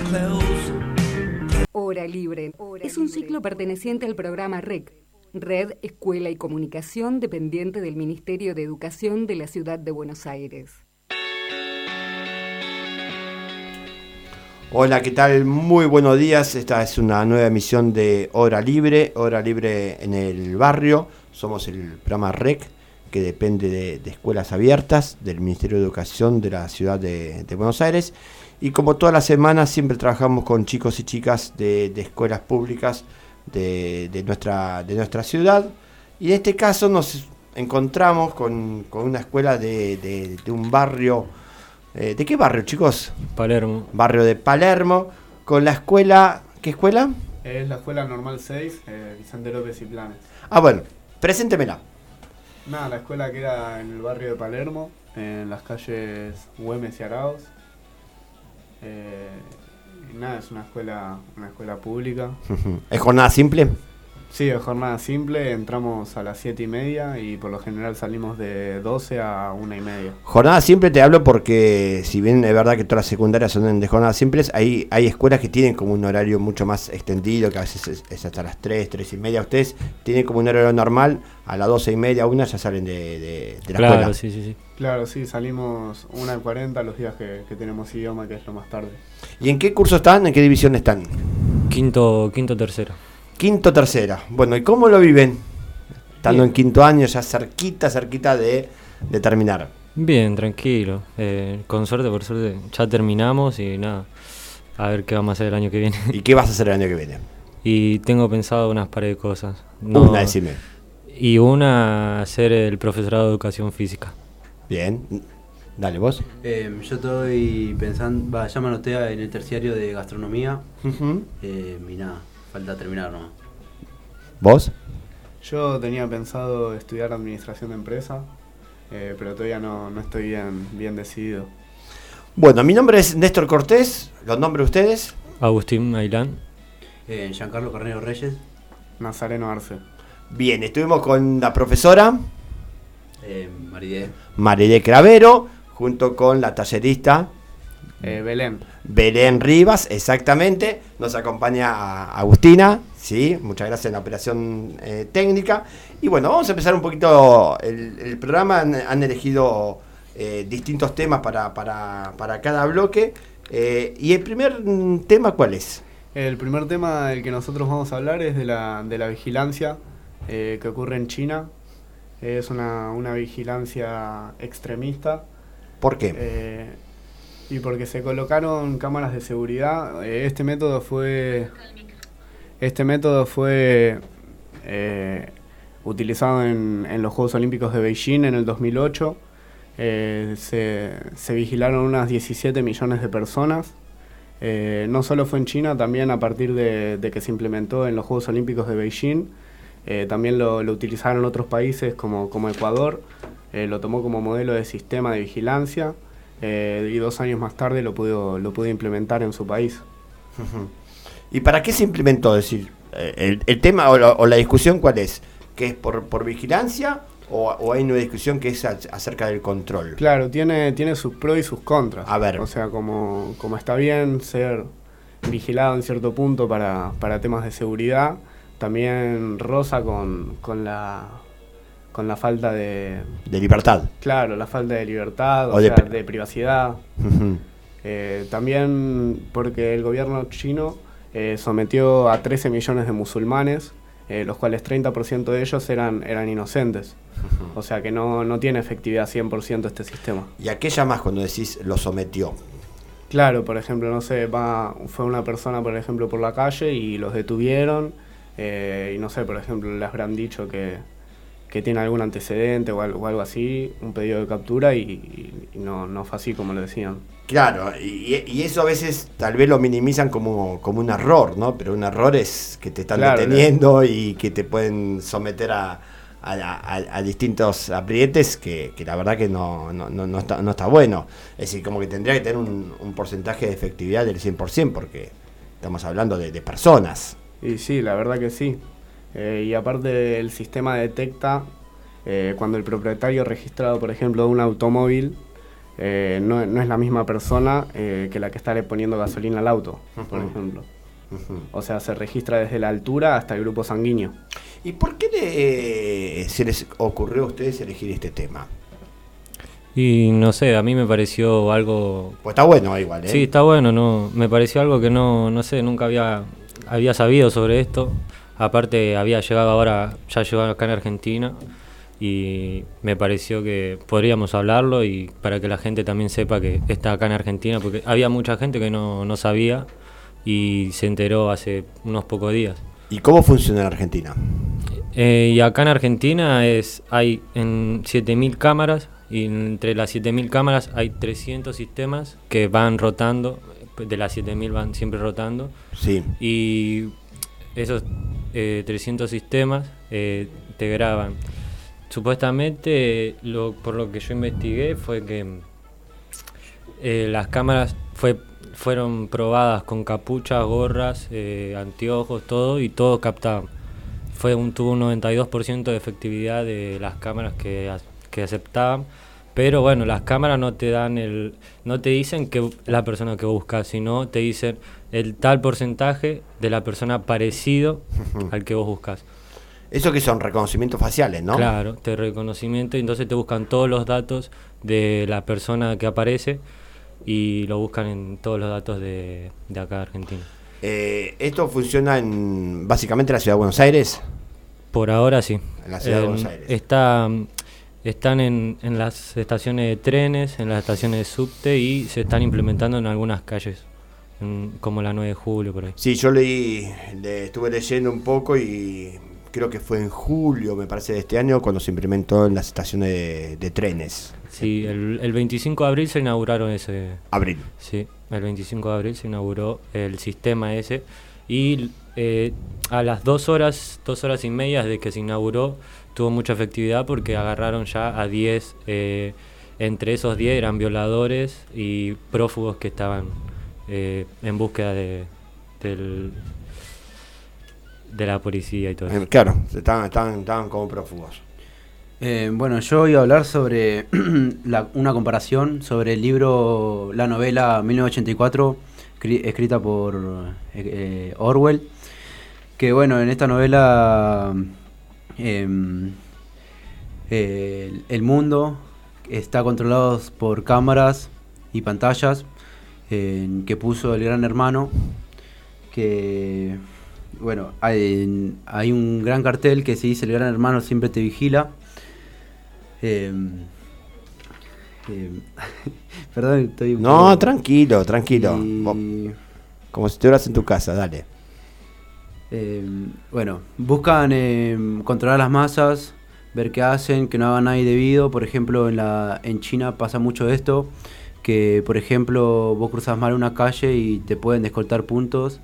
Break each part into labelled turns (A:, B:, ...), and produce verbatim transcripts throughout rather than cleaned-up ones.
A: Hora Libre es un ciclo perteneciente al programa R E C, Red, Escuela y Comunicación, dependiente del Ministerio de Educación de la Ciudad de Buenos Aires.
B: Hola, ¿qué tal? Muy buenos días. Esta es una nueva emisión de Hora Libre, Hora Libre en el barrio. Somos el programa R E C, que depende de, de Escuelas Abiertas, del Ministerio de Educación de la Ciudad de, de Buenos Aires. Y como todas las semanas siempre trabajamos con chicos y chicas de, de escuelas públicas de, de, nuestra, de nuestra ciudad. Y en este caso nos encontramos con, con una escuela de, de, de un barrio. Eh, ¿De qué barrio, chicos?
C: Palermo.
B: Barrio de Palermo, con la escuela. ¿Qué escuela?
D: Es la Escuela Normal seis, eh, Vicente López y Planes.
B: Ah, bueno, preséntemela.
D: Nada, la escuela queda en el barrio de Palermo, en las calles Güemes y Arauz. Eh, y nada, es una escuela, una escuela pública.
B: ¿Es jornada simple?
D: Sí, es jornada simple, entramos a las siete y media y por lo general salimos de doce a una y media.
B: Jornada simple te hablo porque si bien es verdad que todas las secundarias son de jornadas simples, hay, hay escuelas que tienen como un horario mucho más extendido, que a veces es, es hasta las tres, tres y media. Ustedes tienen como un horario normal, a las doce y media, una ya salen de, de, de la
C: claro,
B: escuela.
C: Sí, sí, sí.
D: Claro, sí, salimos una y cuarenta los días que, que tenemos idioma, que es lo más tarde.
B: ¿Y en qué curso están? ¿En qué división están?
C: Quinto, quinto tercero.
B: Quinto tercera. Bueno, ¿y cómo lo viven? Estando
C: Bien.
B: en quinto año, ya cerquita, cerquita de, de terminar.
C: Bien, tranquilo. Eh, con suerte, por suerte, ya terminamos y nada. A ver qué vamos a hacer el año que viene.
B: ¿Y qué vas a hacer el año que viene?
C: Y tengo pensado unas pares de cosas. No,
B: Una, decime.
C: Y una, hacer el profesorado de educación física.
B: Bien. Dale, vos.
E: Eh, yo estoy pensando, va, ya me anoté en el terciario de gastronomía.
B: Uh-huh.
E: eh, y nada, falta terminar nomás.
B: ¿Vos?
D: Yo tenía pensado estudiar administración de empresa, eh, pero todavía no, no estoy bien, bien decidido.
B: Bueno, mi nombre es Néstor Cortés. ¿Los nombres ustedes?
C: Agustín Ailán.
E: Eh, Giancarlo Carnero Reyes.
D: Nazareno Arce.
B: Bien, estuvimos con la profesora
E: Eh, Maridé.
B: Marilé Cravero, junto con la tallerista
D: Eh, Belén.
B: Belén Rivas, exactamente. Nos acompaña a Agustina, sí, muchas gracias en la operación eh, técnica. Y bueno, vamos a empezar un poquito el, el programa. Han, han elegido eh, distintos temas para, para, para cada bloque. Eh, y el primer mm, tema, ¿cuál es?
D: El primer tema del que nosotros vamos a hablar es de la, de la vigilancia eh, que ocurre en China. Es una, una vigilancia extremista.
B: ¿Por qué?
D: Eh, y porque se colocaron cámaras de seguridad. Eh, este método fue este método fue eh, utilizado en, en los Juegos Olímpicos de Beijing en el dos mil ocho. Eh, se, se vigilaron unas diecisiete millones de personas. Eh, no solo fue en China, también a partir de, de que se implementó en los Juegos Olímpicos de Beijing. Eh, también lo, lo utilizaron otros países como, como Ecuador, eh, lo tomó como modelo de sistema de vigilancia eh, y dos años más tarde lo pudo, lo pudo implementar en su país.
B: ¿Y para qué se implementó? Es decir, eh, el, el tema o la, o la discusión, ¿cuál es? ¿Que es por, por vigilancia o, o hay una discusión que es a, acerca del control?
D: Claro, tiene, tiene sus pros y sus contras.
B: A ver.
D: O sea, como, como está bien ser vigilado en cierto punto para, para temas de seguridad, también roza con, con la con la falta de...
B: De libertad.
D: Claro, la falta de libertad, o,
B: O de
D: sea,
B: pri-
D: de privacidad.
B: Uh-huh.
D: Eh, también porque el gobierno chino eh, sometió a trece millones de musulmanes, eh, los cuales treinta por ciento de ellos eran, eran inocentes. Uh-huh. O sea que no, no tiene efectividad cien por ciento este sistema.
B: ¿Y a qué llamas cuando decís lo sometió?
D: Claro, por ejemplo, no sé, va, fue una persona, por ejemplo, por la calle y los detuvieron. Eh, y no sé, por ejemplo, les habrán dicho que, que tiene algún antecedente o algo, o algo así, un pedido de captura y, y, y no, no fue así como lo decían.
B: Claro, y, y eso a veces tal vez lo minimizan como, como un error, ¿no? Pero un error es que te están
D: Claro,
B: deteniendo y que te pueden someter a, a, a, a distintos aprietes que, que la verdad que no, no, no, no, está, no está bueno. Es decir, como que tendría que tener un, un porcentaje de efectividad del cien por ciento porque estamos hablando de, de personas.
D: Y sí, la verdad que sí. Eh, y aparte el sistema detecta eh, cuando el propietario registrado, por ejemplo, de un automóvil eh, no, no es la misma persona eh, que la que está le poniendo gasolina al auto, uh-huh. por ejemplo. Uh-huh. O sea, se registra desde la altura hasta el grupo sanguíneo.
B: ¿Y por qué le, eh, se les ocurrió a ustedes elegir este tema?
C: Y no sé, a mí me pareció algo...
B: Pues está bueno igual, ¿eh?
C: Sí, está bueno, no, me pareció algo que no, no sé, nunca había, había sabido sobre esto. Aparte había llegado ahora, ya llegó acá en Argentina y me pareció que podríamos hablarlo y para que la gente también sepa que está acá en Argentina, porque había mucha gente que no, no sabía y se enteró hace unos pocos días.
B: ¿Y cómo funciona en Argentina?
C: Eh, y acá en Argentina es hay en siete mil cámaras. Y entre las siete mil cámaras hay trescientos sistemas que van rotando, de las siete mil van siempre rotando.
B: Sí.
C: Y esos eh, trescientos sistemas eh, te graban. Supuestamente, lo, por lo que yo investigué, fue que eh, las cámaras fue, fueron probadas con capuchas, gorras, eh, anteojos, todo, y todo captaban. Fue un, tuvo un noventa y dos por ciento de efectividad de las cámaras que que aceptaban, pero bueno, las cámaras no te dan el, no te dicen que la persona que buscas, sino te dicen el tal porcentaje de la persona parecido al que vos buscas.
B: Eso que son reconocimientos faciales, ¿no?
C: Claro, te reconocimiento, y entonces te buscan todos los datos de la persona que aparece y lo buscan en todos los datos de, de acá de Argentina.
B: Eh, ¿Esto funciona en básicamente en la ciudad de Buenos Aires?
C: Por ahora sí.
B: En la ciudad
C: eh,
B: de Buenos Aires.
C: Está... Están en, en las estaciones de trenes, en las estaciones de subte y se están implementando en algunas calles, en, como la nueve de julio, por ahí.
B: Sí, yo leí, le estuve leyendo un poco y creo que fue en julio, me parece, de este año, cuando se implementó en las estaciones de, de trenes.
C: Sí, el, el veinticinco de abril se inauguraron ese...
B: Abril.
C: Sí, el veinticinco de abril se inauguró el sistema ese y eh, a las dos horas, dos horas y media de que se inauguró, tuvo mucha efectividad porque agarraron ya a diez, eh, entre esos diez eran violadores y prófugos que estaban eh, en búsqueda de, del, de la policía y todo eso.
B: Eh, claro, estaban, estaban, estaban como prófugos.
E: Eh, bueno, yo iba a hablar sobre la, una comparación sobre el libro, la novela mil novecientos ochenta y cuatro, escrita por eh, Orwell, que bueno, en esta novela... Eh, eh, el mundo está controlado por cámaras y pantallas eh, que puso el Gran Hermano, que bueno, hay, hay un gran cartel que se dice el Gran Hermano siempre te vigila. eh, eh, perdón, estoy un
B: No,
E: poco...
B: tranquilo, tranquilo.
E: y...
B: Vos, como si estuvieras en tu casa, dale.
E: Eh, bueno, buscan eh, controlar las masas, ver qué hacen, que no hagan nada indebido. Por ejemplo, en la en China pasa mucho esto, que por ejemplo vos cruzas mal una calle y te pueden descontar puntos.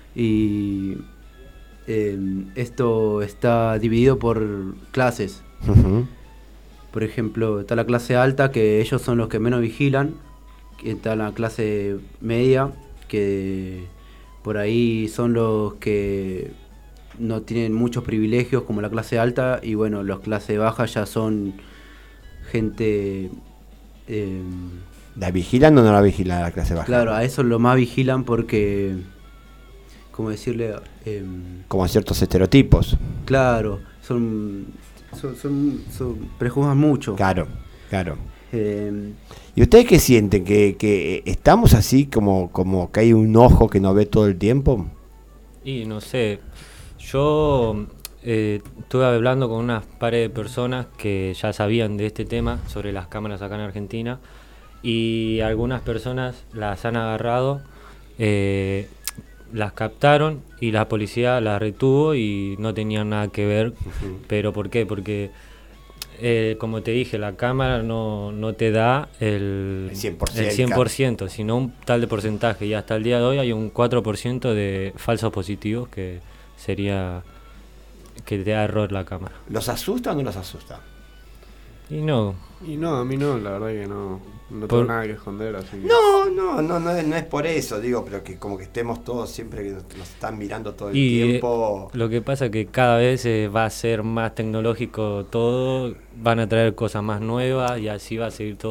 E: Y eh, esto está dividido por clases.
B: Uh-huh.
E: Por ejemplo, está la clase alta, que ellos son los que menos vigilan. Está la clase media, que... por ahí son los que no tienen muchos privilegios como la clase alta, y bueno, los clase baja ya son gente... Eh,
B: ¿La vigilan o no la vigilan la clase baja?
E: claro, a eso lo más vigilan porque... ¿Cómo decirle? Eh,
B: Como ciertos estereotipos.
E: claro, son, son, son, son prejuzgan mucho.
B: Claro, claro.
E: Eh,
B: ¿Y ustedes qué sienten? ¿Que, que estamos así como, como que hay un ojo que nos ve todo el tiempo?
C: Y no sé, yo eh, estuve hablando con unas pares de personas que ya sabían de este tema sobre las cámaras acá en Argentina, y algunas personas las han agarrado, eh, las captaron y la policía las retuvo y no tenían nada que ver. Uh-huh. ¿Pero por qué? Porque... Eh, como te dije, la cámara no, no te da el,
B: el cien por ciento,
C: el cien por ciento, sino un tal de porcentaje, y hasta el día de hoy hay un cuatro por ciento de falsos positivos, que sería que te da error la cámara.
B: ¿Los asusta o no los asusta?
C: Y no.
D: Y no, a mí no, la verdad que no, no tengo
C: Por...
D: nada que esconder, así que...
B: No, no, no, no es, no es por eso, digo, pero que como que estemos todos siempre que nos, nos están mirando todo el
C: y
B: tiempo.
C: Eh, lo que pasa es que cada vez eh, va a ser más tecnológico todo, van a traer cosas más nuevas y así va a seguir todo.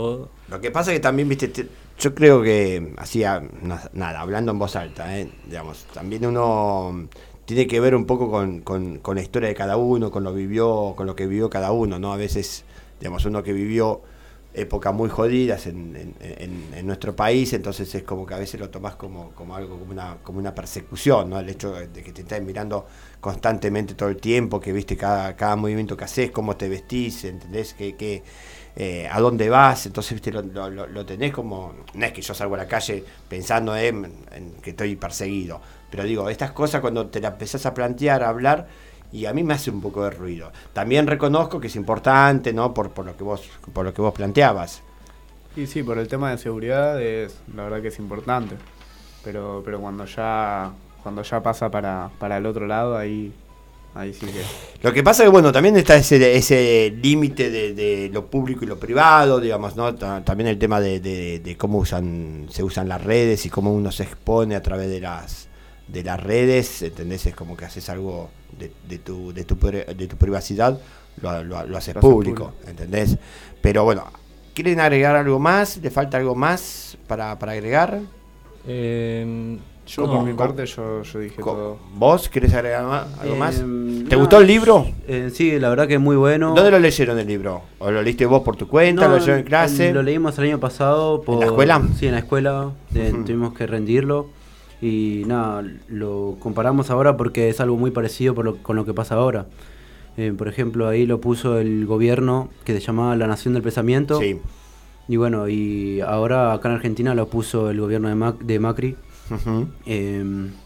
B: Lo que pasa es que también, viste, te, yo creo que hacía nada, hablando en voz alta, ¿eh? Digamos, también uno tiene que ver un poco con, con, con la historia de cada uno, con lo vivió, con lo que vivió cada uno, ¿no? A veces, digamos, uno que vivió épocas muy jodidas en, en, en, en nuestro país, entonces es como que a veces lo tomás como, como algo, como una, como una persecución, ¿no? El hecho de que te estén mirando constantemente todo el tiempo, que viste cada, cada movimiento que haces, cómo te vestís, ¿entendés? Que, que eh, a dónde vas, entonces viste lo, lo, lo tenés como, no es que yo salgo a la calle pensando en, en que estoy perseguido, pero digo, estas cosas cuando te las empezás a plantear, a hablar, y a mí me hace un poco de ruido. También reconozco que es importante, ¿no? Por, por lo que vos, por lo que vos planteabas.
D: Y sí, por el tema de seguridad es, la verdad que es importante. Pero, pero cuando ya, cuando ya pasa para, para el otro lado, ahí, ahí sí que.
B: Lo que pasa es que bueno, también está ese, ese límite de, de lo público y lo privado, digamos, ¿no? También el tema de, de, de cómo usan, se usan las redes y cómo uno se expone a través de las de las redes, ¿entendés? Es como que haces algo de, de, tu, de, tu, de tu privacidad, lo, lo, lo haces lo público, público. ¿Entendés? Pero bueno, ¿quieren agregar algo más? ¿Le falta algo más para, para agregar?
C: Eh,
D: yo no, por mi parte yo, yo dije todo.
B: ¿Vos querés agregar más, algo
E: eh,
B: más? ¿Te
E: no,
B: gustó el libro?
E: Eh, sí, la verdad que es muy bueno.
B: ¿Dónde lo leyeron el libro? ¿O lo leíste vos por tu cuenta?
E: No,
B: ¿Lo leyeron en clase?
E: Lo leímos el año pasado. Por,
B: ¿En la escuela?
E: Sí, en la escuela. Eh,
B: Uh-huh.
E: Tuvimos que rendirlo. Y nada, lo comparamos ahora porque es algo muy parecido por lo, con lo que pasa ahora. Eh, por ejemplo, ahí lo puso el gobierno que se llamaba La Nación del Pensamiento.
B: Sí.
E: Y bueno, y ahora acá en Argentina lo puso el gobierno de, Mac, de Macri.
B: Uh-huh.
E: Eh,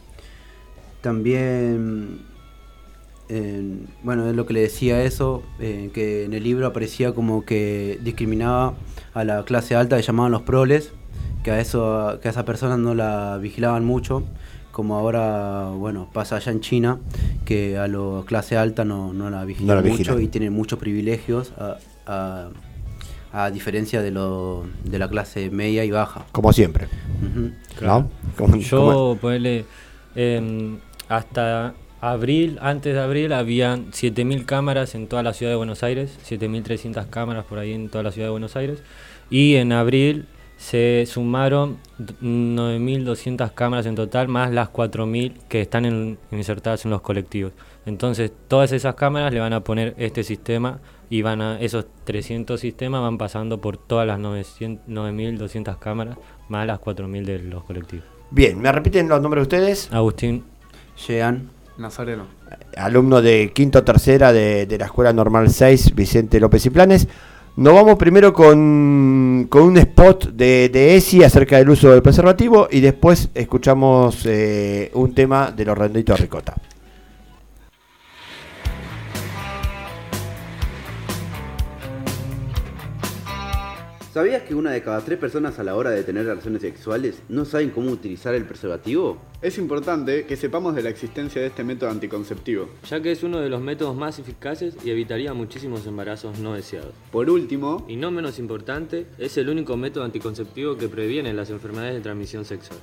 E: también, eh, bueno, es lo que le decía eso, eh, que en el libro aparecía como que discriminaba a la clase alta, que llamaban los proles, que a eso, que a esa persona no la vigilaban mucho, como ahora, bueno, pasa allá en China, que a la clase alta no, no la vigilan
B: no la
E: mucho
B: vigilan.
E: Y tienen muchos privilegios a, a, a diferencia de lo de la clase media y baja.
B: Como siempre.
E: Uh-huh.
C: Claro.
B: ¿No? Como,
C: Yo,
B: como...
C: ponele, eh, hasta abril, antes de abril, habían siete mil cámaras en toda la ciudad de Buenos Aires, siete mil trescientas cámaras por ahí en toda la ciudad de Buenos Aires, y en abril se sumaron nueve mil doscientas cámaras en total, más las cuatro mil que están en, insertadas en los colectivos. Entonces, todas esas cámaras le van a poner este sistema y van a esos trescientos sistemas van pasando por todas las nueve mil doscientas cámaras, más las cuatro mil de los colectivos.
B: Bien, ¿me repiten los nombres de ustedes?
C: Agustín.
E: Jean.
D: Nazareno.
B: Alumno de quinto tercera de, de la Escuela Normal seis, Vicente López y Planes. Nos vamos primero con, con un spot de, de E S I acerca del uso del preservativo y después escuchamos eh, un tema de los Redonditos de Ricota.
F: ¿Sabías que una de cada tres personas a la hora de tener relaciones sexuales no saben cómo utilizar el preservativo?
D: Es importante que sepamos de la existencia de este método anticonceptivo,
G: ya que es uno de los métodos más eficaces y evitaría muchísimos embarazos no deseados.
D: Por último,
G: y no menos importante, es el único método anticonceptivo que previene las enfermedades de transmisión sexual.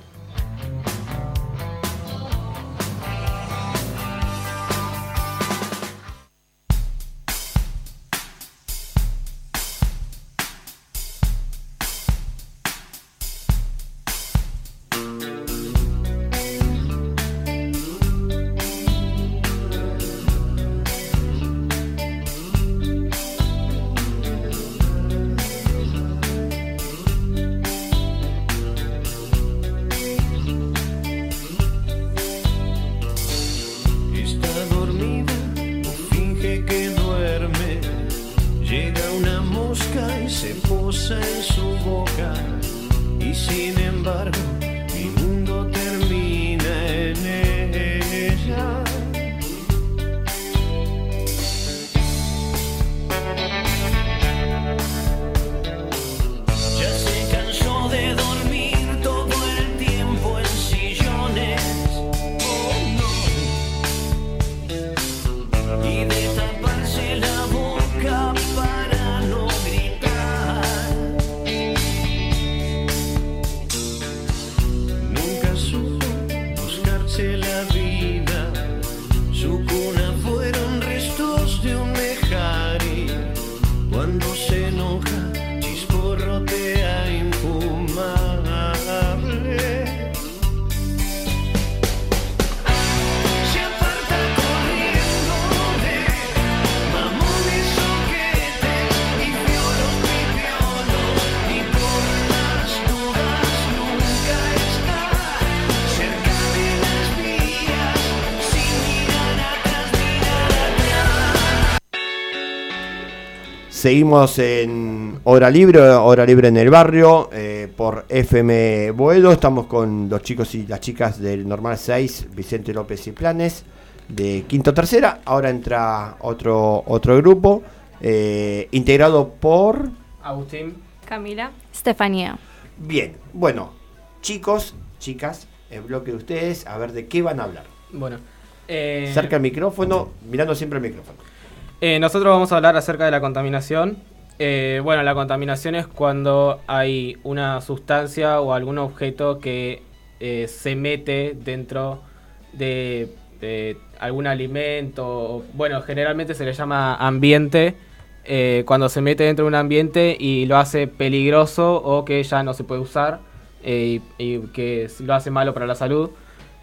B: Seguimos en Hora Libre, Hora Libre en el Barrio, eh, por F M Boedo. Estamos con los chicos y las chicas del Normal seis, Vicente López y Planes, de Quinto Tercera. Ahora entra otro, otro grupo, eh, integrado por...
H: Agustín,
I: Camila, Estefanía.
B: Bien, bueno, chicos, chicas, el bloque de ustedes, a ver de qué van a hablar.
H: bueno. Eh,
B: Cerca el micrófono, mirando siempre el micrófono.
H: eh, nosotros vamos a hablar acerca de la contaminación. Eh, bueno, la contaminación es cuando hay una sustancia o algún objeto que eh, se mete dentro de, de algún alimento. Bueno, generalmente se le llama ambiente, eh, cuando se mete dentro de un ambiente y lo hace peligroso o que ya no se puede usar, eh, y, y que lo hace malo para la salud.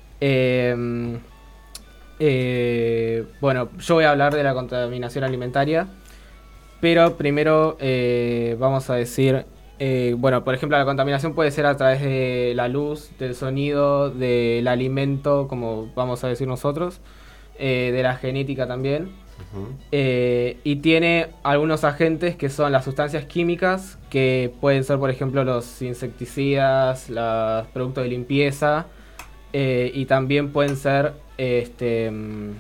H: Eh, eh, bueno, yo voy a hablar de la contaminación alimentaria. Pero primero eh, vamos a decir, eh, bueno, por ejemplo, la contaminación puede ser a través de la luz, del sonido, del alimento, como vamos a decir nosotros, eh, de la genética también. Uh-huh. eh, y tiene algunos agentes que son las sustancias químicas, que pueden ser, por ejemplo, los insecticidas, los productos de limpieza, eh, y también pueden ser... este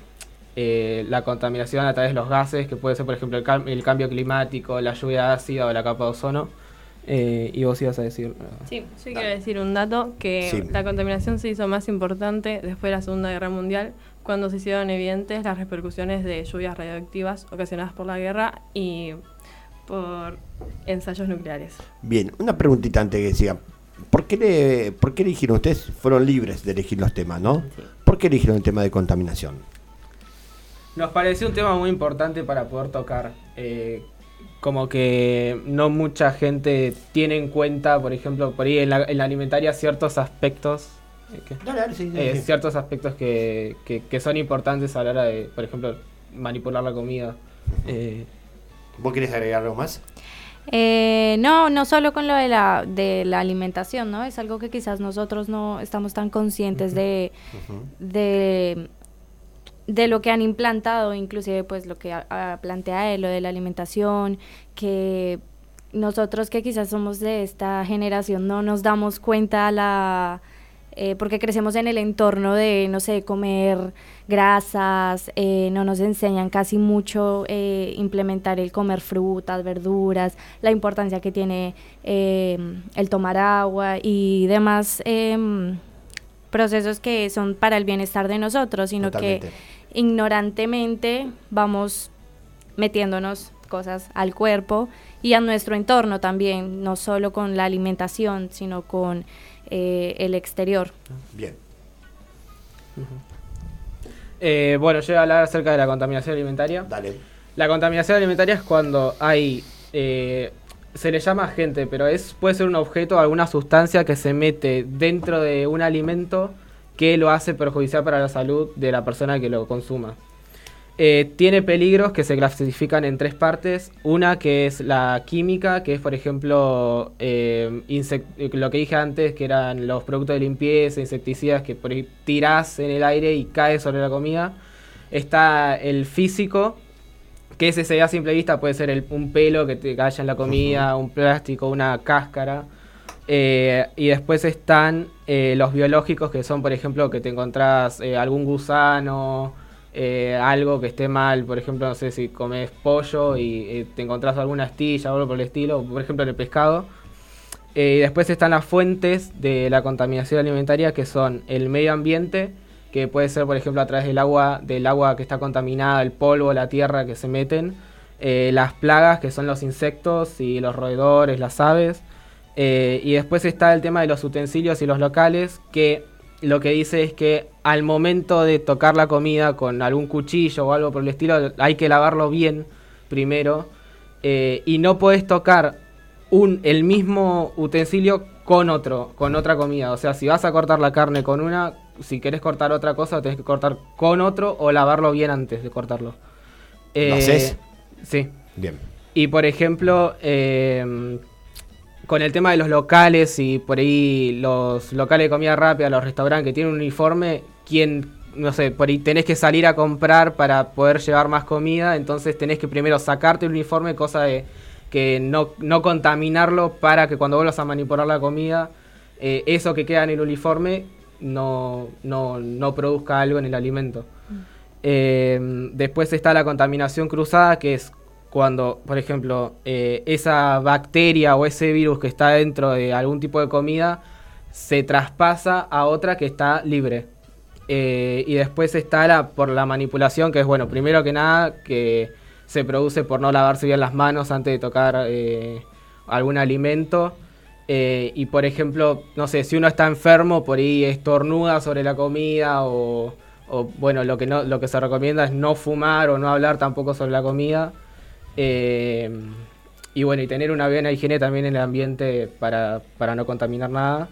H: Eh, la contaminación a través de los gases, que puede ser, por ejemplo, el, cam- el cambio climático, la lluvia ácida o la capa de ozono. Eh, y vos ibas a decir... Uh,
I: sí, yo quiero decir un dato, que
B: sí.
I: La contaminación se hizo más importante después de la Segunda Guerra Mundial, cuando se hicieron evidentes las repercusiones de lluvias radioactivas ocasionadas por la guerra y por ensayos nucleares.
B: Bien, una preguntita antes que siga. ¿Por qué, le, ¿Por qué eligieron ustedes? Fueron libres de elegir los temas, ¿no? Sí. ¿Por qué eligieron el tema de contaminación?
H: Nos pareció un tema muy importante para poder tocar. Eh, como que no mucha gente tiene en cuenta, por ejemplo, por ahí en la, en la alimentaria ciertos aspectos. Eh, que, dale, dale, sí, sí, eh, sí. Ciertos aspectos que, que, que son importantes a la hora de, por ejemplo, manipular la comida. Uh-huh. eh,
B: ¿Vos querés agregar algo más?
J: Eh, no, no solo con lo de la, de la alimentación, ¿no? Es algo que quizás nosotros no estamos tan conscientes uh-huh. de... Uh-huh. de de lo que han implantado, inclusive pues lo que a, a plantea él, lo de la alimentación, que nosotros que quizás somos de esta generación no nos damos cuenta la eh, porque crecemos en el entorno de, no sé, comer grasas, eh, no nos enseñan casi mucho eh, implementar el comer frutas, verduras, la importancia que tiene eh, el tomar agua y demás eh, procesos que son para el bienestar de nosotros, sino Totalmente. que ignorantemente vamos metiéndonos cosas al cuerpo y a nuestro entorno también, no solo con la alimentación, sino con eh, el exterior.
B: Bien.
H: Uh-huh. Eh, bueno, yo voy a hablar acerca de la contaminación alimentaria.
B: Dale.
H: La contaminación alimentaria es cuando hay... Eh, se le llama agente, pero es puede ser un objeto o alguna sustancia que se mete dentro de un alimento que lo hace perjudicial para la salud de la persona que lo consuma. Eh, tiene peligros que se clasifican en tres partes. Una que es la química, que es, por ejemplo, eh, insect- lo que dije antes, que eran los productos de limpieza, insecticidas, que por ahí tirás en el aire y cae sobre la comida. Está el físico, que ese se ve a simple vista, puede ser el, un pelo que te caiga en la comida, uh-huh. un plástico, una cáscara. Eh, y después están eh, los biológicos, que son, por ejemplo, que te encontrás eh, algún gusano, eh, algo que esté mal, por ejemplo, no sé si comes pollo y eh, te encontrás alguna astilla o algo por el estilo, por ejemplo en el pescado. Eh, y después están las fuentes de la contaminación alimentaria, que son el medio ambiente, que puede ser, por ejemplo, a través del agua, del agua que está contaminada, el polvo, la tierra que se meten, eh, las plagas, que son los insectos y los roedores, las aves. Eh, y después está el tema de los utensilios y los locales, que lo que dice es que al momento de tocar la comida con algún cuchillo o algo por el estilo, hay que lavarlo bien primero, eh, y no podés tocar un, el mismo utensilio con otro, con otra comida. O sea, si vas a cortar la carne con una, si querés cortar otra cosa, tenés que cortar con otro o lavarlo bien antes de cortarlo. Eh,
B: ¿Lo haces?
H: Sí.
B: Bien.
H: Y por ejemplo... Eh, con el tema de los locales y por ahí los locales de comida rápida, los restaurantes que tienen un uniforme, quien no sé, por ahí tenés que salir a comprar para poder llevar más comida, entonces tenés que primero sacarte el uniforme, cosa de que no, no contaminarlo para que cuando vuelvas a manipular la comida, eh, eso que queda en el uniforme no, no, no produzca algo en el alimento. Mm. Eh, después está la contaminación cruzada, que es cuando, por ejemplo, eh, esa bacteria o ese virus que está dentro de algún tipo de comida se traspasa a otra que está libre. Eh, y después está la por la manipulación, que es, bueno, primero que nada, que se produce por no lavarse bien las manos antes de tocar eh, algún alimento. Eh, y, por ejemplo, no sé, si uno está enfermo, por ahí estornuda sobre la comida o, o bueno, lo que, no, lo que se recomienda es no fumar o no hablar tampoco sobre la comida. Eh, y bueno, y tener una buena higiene también en el ambiente para, para no contaminar nada.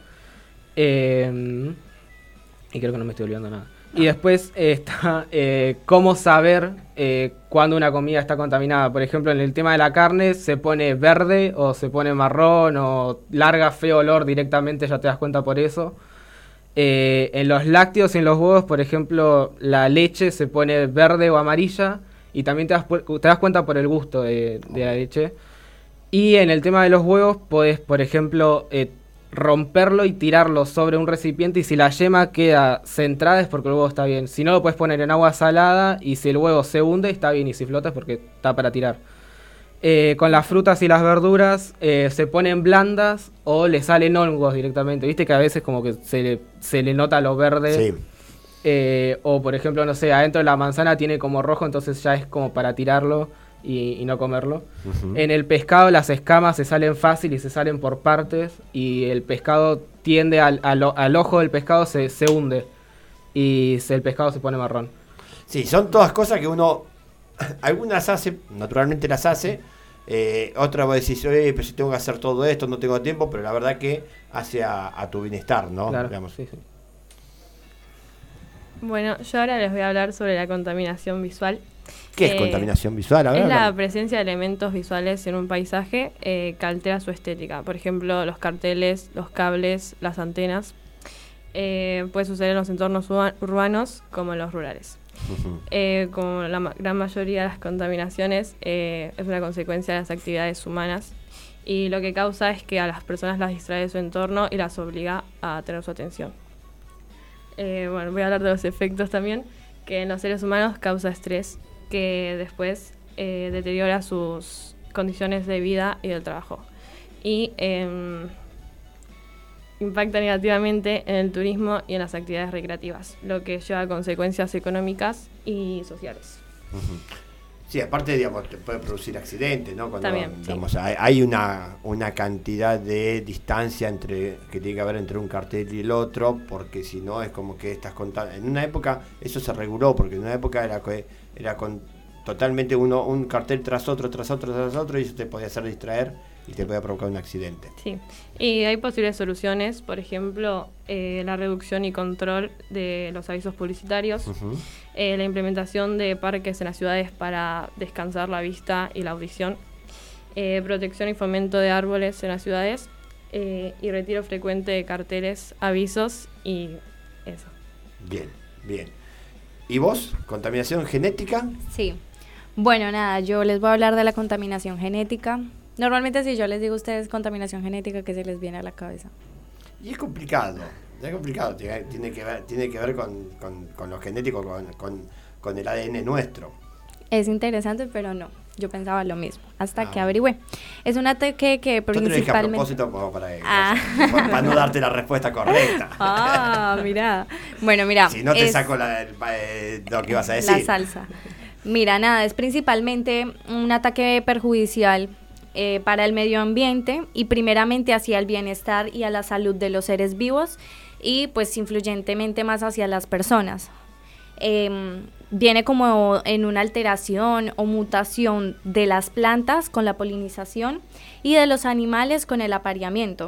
H: Eh, y creo que no me estoy olvidando nada. Y después eh, está eh, cómo saber eh, cuándo una comida está contaminada. Por ejemplo, en el tema de la carne se pone verde o se pone marrón o larga feo olor directamente, ya te das cuenta por eso. Eh, en los lácteos y en los huevos, por ejemplo, la leche se pone verde o amarilla. Y también te das, te das cuenta por el gusto de, de la leche. Y en el tema de los huevos, podés, por ejemplo, eh, romperlo y tirarlo sobre un recipiente. Y si la yema queda centrada es porque el huevo está bien. Si no, lo puedes poner en agua salada. Y si el huevo se hunde, está bien. Y si flota es porque está para tirar. Eh, con las frutas y las verduras, eh, se ponen blandas o le salen hongos directamente. Viste que a veces como que se le, se le nota lo verde.
B: Sí.
H: Eh, o por ejemplo, no sé, adentro de la manzana tiene como rojo, entonces ya es como para tirarlo y, y no comerlo. Uh-huh. En el pescado las escamas se salen fácil y se salen por partes, y el pescado tiende al, al, al ojo del pescado se, se hunde y se, el pescado se pone marrón.
B: Sí, son todas cosas que uno, algunas hace, naturalmente las hace, eh, otras vos decís, oye, pero si tengo que hacer todo esto, no tengo tiempo, pero la verdad que hace a, a tu bienestar, ¿no?
H: Claro,
B: digamos.
H: Sí, sí.
I: Bueno, yo ahora les voy a hablar sobre la contaminación visual.
B: ¿Qué
I: eh,
B: es contaminación visual? A ver,
I: es la
B: vale.
I: presencia de elementos visuales en un paisaje eh, que altera su estética. Por ejemplo, los carteles, los cables, las antenas. Eh, puede suceder en los entornos urba- urbanos como en los rurales. Uh-huh. Eh, como la ma- gran mayoría de las contaminaciones eh, es una consecuencia de las actividades humanas. Y lo que causa es que a las personas las distrae de su entorno y las obliga a tener su atención. Eh, bueno, voy a hablar de los efectos también, que en los seres humanos causa estrés, que después eh, deteriora sus condiciones de vida y del trabajo. Y eh, impacta negativamente en el turismo y en las actividades recreativas, lo que lleva a consecuencias económicas y sociales.
B: Uh-huh. Sí, aparte, digamos, te puede producir accidentes, ¿no? Cuando,
I: También,
B: digamos,
I: sí.
B: hay, hay una, una cantidad de distancia entre que tiene que haber entre un cartel y el otro, porque si no es como que estás contando. En una época eso se reguló, porque en una época era, era con totalmente uno un cartel tras otro, tras otro, tras otro, y eso te podía hacer distraer y te podía provocar un accidente.
I: Sí, y hay posibles soluciones, por ejemplo, eh, la reducción y control de los avisos publicitarios, uh-huh. eh, la implementación de parques en las ciudades para descansar la vista y la audición, eh, protección y fomento de árboles en las ciudades, eh, y retiro frecuente de carteles, avisos y eso.
B: Bien, bien. ¿Y vos? ¿Contaminación genética?
J: Sí. Bueno, nada, yo les voy a hablar de la contaminación genética. Normalmente si yo les digo a ustedes contaminación genética, ¿qué se les viene a la cabeza?
B: Y es complicado, es complicado, tiene que ver, tiene que ver con, con, con lo genético, con, con, con el A D N nuestro.
J: Es interesante, pero no, yo pensaba lo mismo, hasta ah. que averigüé. Es un ataque que principalmente...
B: Yo te lo dije a propósito como para, ah. para, para no darte la respuesta correcta.
J: Ah, mira. Bueno, mira.
B: Si no te saco la, el, eh, lo que ibas a decir.
J: La salsa. Mira, nada, es principalmente un ataque perjudicial Eh, para el medio ambiente y primeramente hacia el bienestar y a la salud de los seres vivos y pues influyentemente más hacia las personas. Eh, viene como en una alteración o mutación de las plantas con la polinización y de los animales con el apareamiento.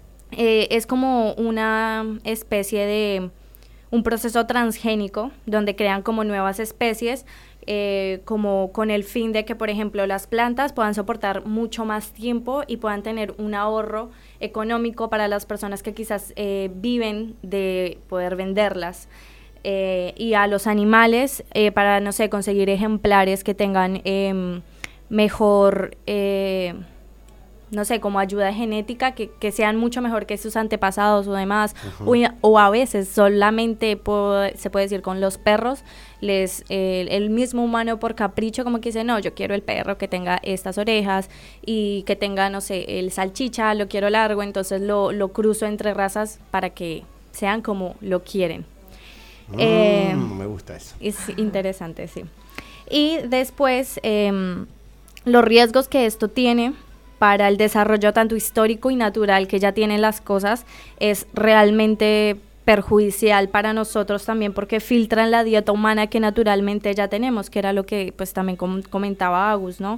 J: Eh, es como una especie de un proceso transgénico donde crean como nuevas especies, Eh, como con el fin de que, por ejemplo, las plantas puedan soportar mucho más tiempo y puedan tener un ahorro económico para las personas que quizás eh, viven de poder venderlas. eh, y a los animales eh, para, no sé, conseguir ejemplares que tengan eh, mejor, eh, no sé, como ayuda genética, que, que sean mucho mejor que sus antepasados o demás, uh-huh. o, o a veces solamente puedo, se puede decir con los perros, les eh, el mismo humano por capricho como que dice, no, yo quiero el perro que tenga estas orejas y que tenga, no sé, el salchicha, lo quiero largo, entonces lo, lo cruzo entre razas para que sean como lo quieren.
B: Mm,
J: eh,
B: me gusta eso.
J: Es interesante, sí. Y después, eh, los riesgos que esto tiene para el desarrollo tanto histórico y natural que ya tienen las cosas es realmente perjudicial para nosotros también, porque filtran la dieta humana que naturalmente ya tenemos, que era lo que pues también com- comentaba Agus, ¿no?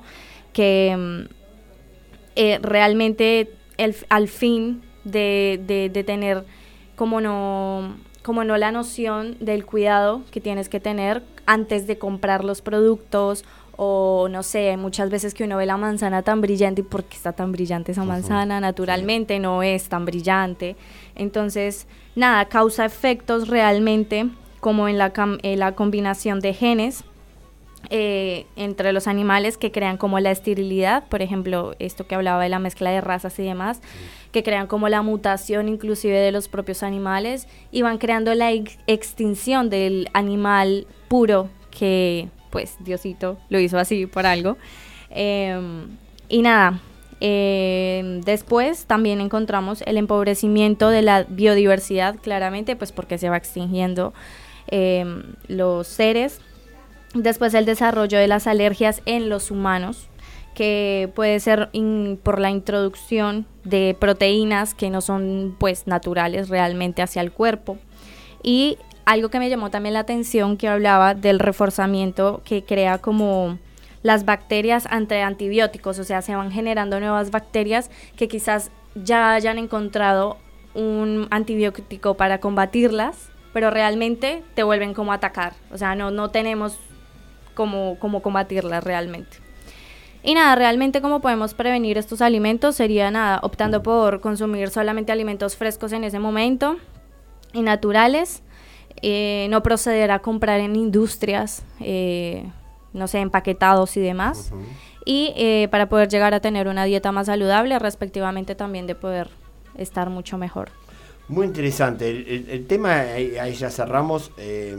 J: Que eh, realmente el, al fin de, de, de tener como no, como no la noción del cuidado que tienes que tener antes de comprar los productos, o no sé, muchas veces que uno ve la manzana tan brillante, ¿y por qué está tan brillante esa manzana? Uh-huh. Naturalmente sí. No es tan brillante. Entonces, nada, causa efectos realmente como en la, cam- en la combinación de genes eh, entre los animales que crean como la esterilidad, por ejemplo, esto que hablaba de la mezcla de razas y demás, sí. que crean como la mutación inclusive de los propios animales y van creando la ex- extinción del animal puro que pues Diosito lo hizo así por algo. Eh, y nada, eh, después también encontramos el empobrecimiento de la biodiversidad, claramente, pues porque se va extinguiendo eh, los seres. Después el desarrollo de las alergias en los humanos, que puede ser in, por la introducción de proteínas que no son pues naturales realmente hacia el cuerpo. Y algo que me llamó también la atención, que hablaba del reforzamiento que crea como las bacterias ante antibióticos, o sea, se van generando nuevas bacterias que quizás ya hayan encontrado un antibiótico para combatirlas, pero realmente te vuelven como a atacar, o sea, no, no tenemos cómo, cómo combatirlas realmente. Y nada, realmente cómo podemos prevenir estos alimentos sería nada, optando por consumir solamente alimentos frescos en ese momento y naturales. Eh, no proceder a comprar en industrias, eh, no sé, empaquetados y demás, uh-huh. y eh, para poder llegar a tener una dieta más saludable, respectivamente también de poder estar mucho mejor.
B: Muy interesante, el, el, el tema, ahí, ahí ya cerramos, eh,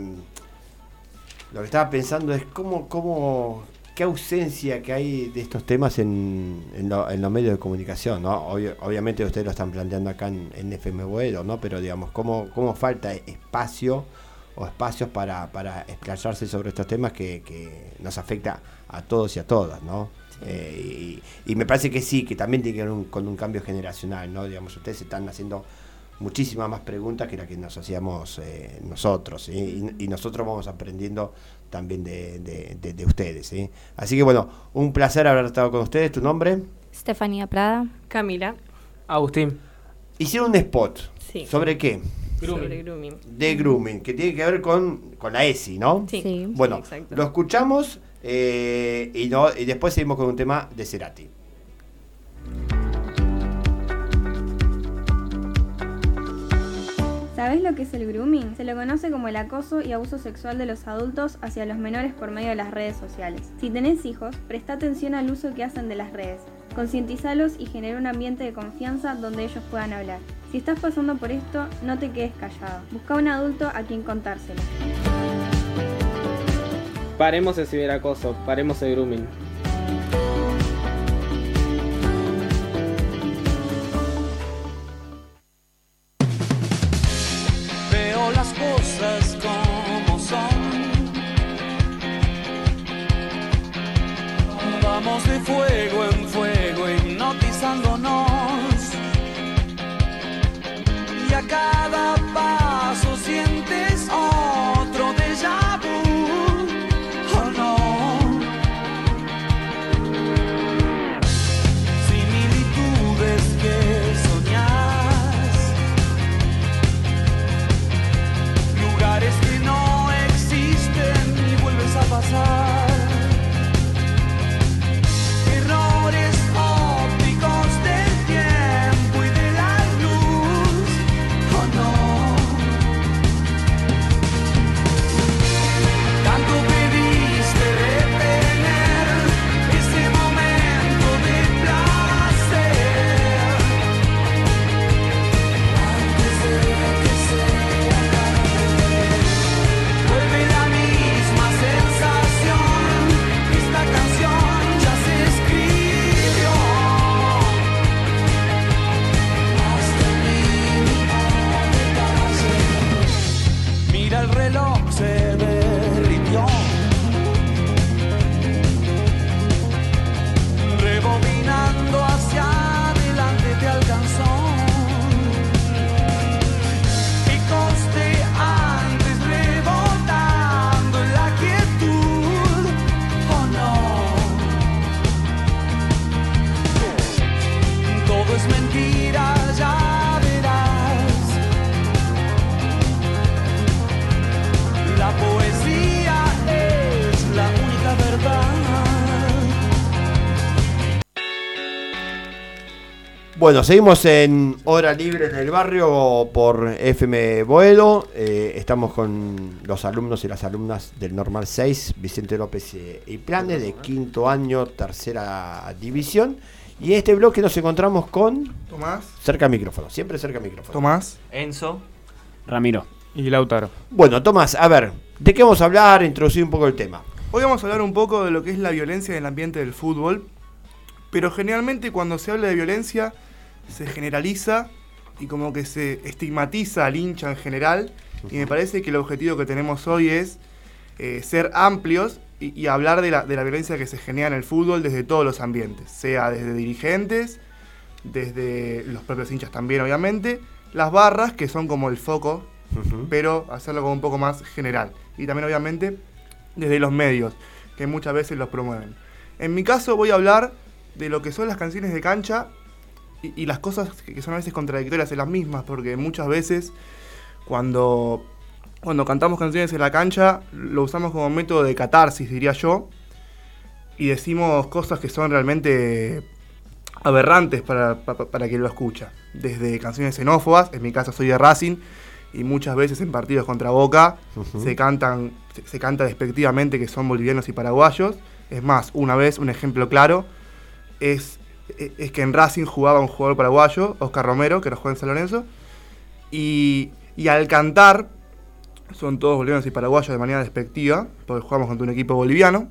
B: lo que estaba pensando es cómo, cómo, qué ausencia que hay de estos temas en, en, lo, en los medios de comunicación, ¿no? Obvio, obviamente ustedes lo están planteando acá en, en F M Boedo, ¿no? Pero digamos, cómo, cómo falta espacio o espacios para, para explayarse sobre estos temas que, que nos afecta a todos y a todas, ¿no? Sí. Eh, y, y me parece que sí, que también tiene que ver un, con un cambio generacional, ¿no? Digamos, ustedes están haciendo muchísimas más preguntas que las que nos hacíamos eh, nosotros, ¿sí? y, y nosotros vamos aprendiendo también de, de, de, de ustedes, ¿sí? Así que bueno, un placer haber estado con ustedes. ¿Tu nombre?
J: Estefanía Prada.
I: Camila.
H: Agustín.
B: Hicieron un spot.
I: Sí.
B: ¿Sobre qué?
I: Grooming. Sobre grooming.
B: De grooming, que tiene que ver con, con la E S I, ¿no?
I: Sí. sí.
B: Bueno,
I: sí,
B: lo escuchamos eh, y, no, y después seguimos con un tema de Cerati.
K: ¿Sabés lo que es el grooming? Se lo conoce como el acoso y abuso sexual de los adultos hacia los menores por medio de las redes sociales. Si tenés hijos, presta atención al uso que hacen de las redes. Concientizalos y genera un ambiente de confianza donde ellos puedan hablar. Si estás pasando por esto, no te quedes callado. Busca un adulto a quien contárselo.
H: Paremos el ciberacoso, paremos el grooming.
L: Veo las cosas como son. Vamos de fuego en fuego hipnotizándonos. Y a cada paso sientes otro déjà vu, oh no. Similitudes que soñás, lugares que no existen y vuelves a pasar. Errores ópticos del tiempo y de la luz, oh no. el reloj se derritió. Rebobinando hacia adelante te alcanzó. Y conste antes rebotando en la quietud, oh no. Todo es mentira, ya verás. La poesía es la única verdad.
B: Bueno, seguimos en Hora Libre en el Barrio por F M Boedo. Eh, estamos con los alumnos y las alumnas del Normal seis, Vicente López eh, y Planes, de quinto año, tercera división. Y en este bloque nos encontramos con...
M: Tomás.
B: Cerca al micrófono, siempre cerca al micrófono.
M: Tomás.
G: Enzo.
N: Ramiro.
M: Y Lautaro.
B: Bueno, Tomás, a ver, ¿de qué vamos a hablar? Introducir un poco el tema.
M: Hoy vamos a hablar un poco de lo que es la violencia en el ambiente del fútbol. Pero generalmente cuando se habla de violencia se generaliza y como que se estigmatiza al hincha en general. Y me parece que el objetivo que tenemos hoy es eh, ser amplios y, y hablar de la, de la violencia que se genera en el fútbol desde todos los ambientes. Sea desde dirigentes, desde los propios hinchas también obviamente, las barras que son como el foco, uh-huh. pero hacerlo como un poco más general. Y también obviamente desde los medios, que muchas veces los promueven. En mi caso voy a hablar de lo que son las canciones de cancha y, y las cosas que, que son a veces contradictorias en las mismas, porque muchas veces cuando, cuando cantamos canciones en la cancha lo usamos como método de catarsis, diría yo, y decimos cosas que son realmente aberrantes para, para, para quien lo escucha. Desde canciones xenófobas, en mi caso soy de Racing, y muchas veces en partidos contra Boca uh-huh. se cantan se, se canta despectivamente que son bolivianos y paraguayos. Es más, una vez, un ejemplo claro, es, es que en Racing jugaba un jugador paraguayo, Oscar Romero, que era juega en San Lorenzo, y, y al cantar, son todos bolivianos y paraguayos de manera despectiva, porque jugamos contra un equipo boliviano,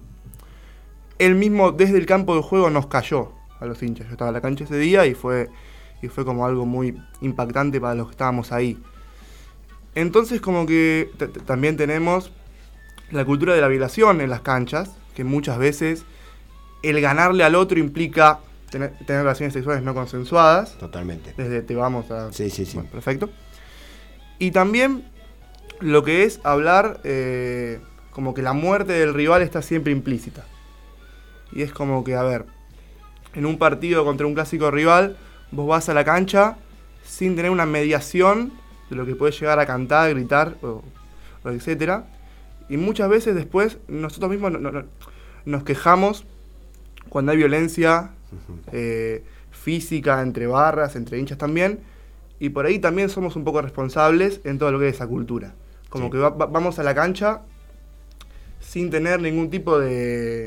M: él mismo desde el campo de juego nos cayó a los hinchas. Yo estaba en la cancha ese día y fue, y fue como algo muy impactante para los que estábamos ahí. Entonces como que t- t- también tenemos la cultura de la violación en las canchas, que muchas veces el ganarle al otro implica tener, tener relaciones sexuales no consensuadas.
B: Totalmente.
M: Desde te vamos a...
B: Sí, sí, sí.
M: Bueno, perfecto. Y también lo que es hablar eh, como que la muerte del rival está siempre implícita. Y es como que, a ver, en un partido contra un clásico rival, vos vas a la cancha sin tener una mediación de lo que puedes llegar a cantar, gritar, o, o etcétera. Y muchas veces después nosotros mismos no, no, no, nos quejamos cuando hay violencia eh, física entre barras, entre hinchas también, y por ahí también somos un poco responsables en todo lo que es esa cultura. Como sí. que va, va, vamos a la cancha sin tener ningún tipo de,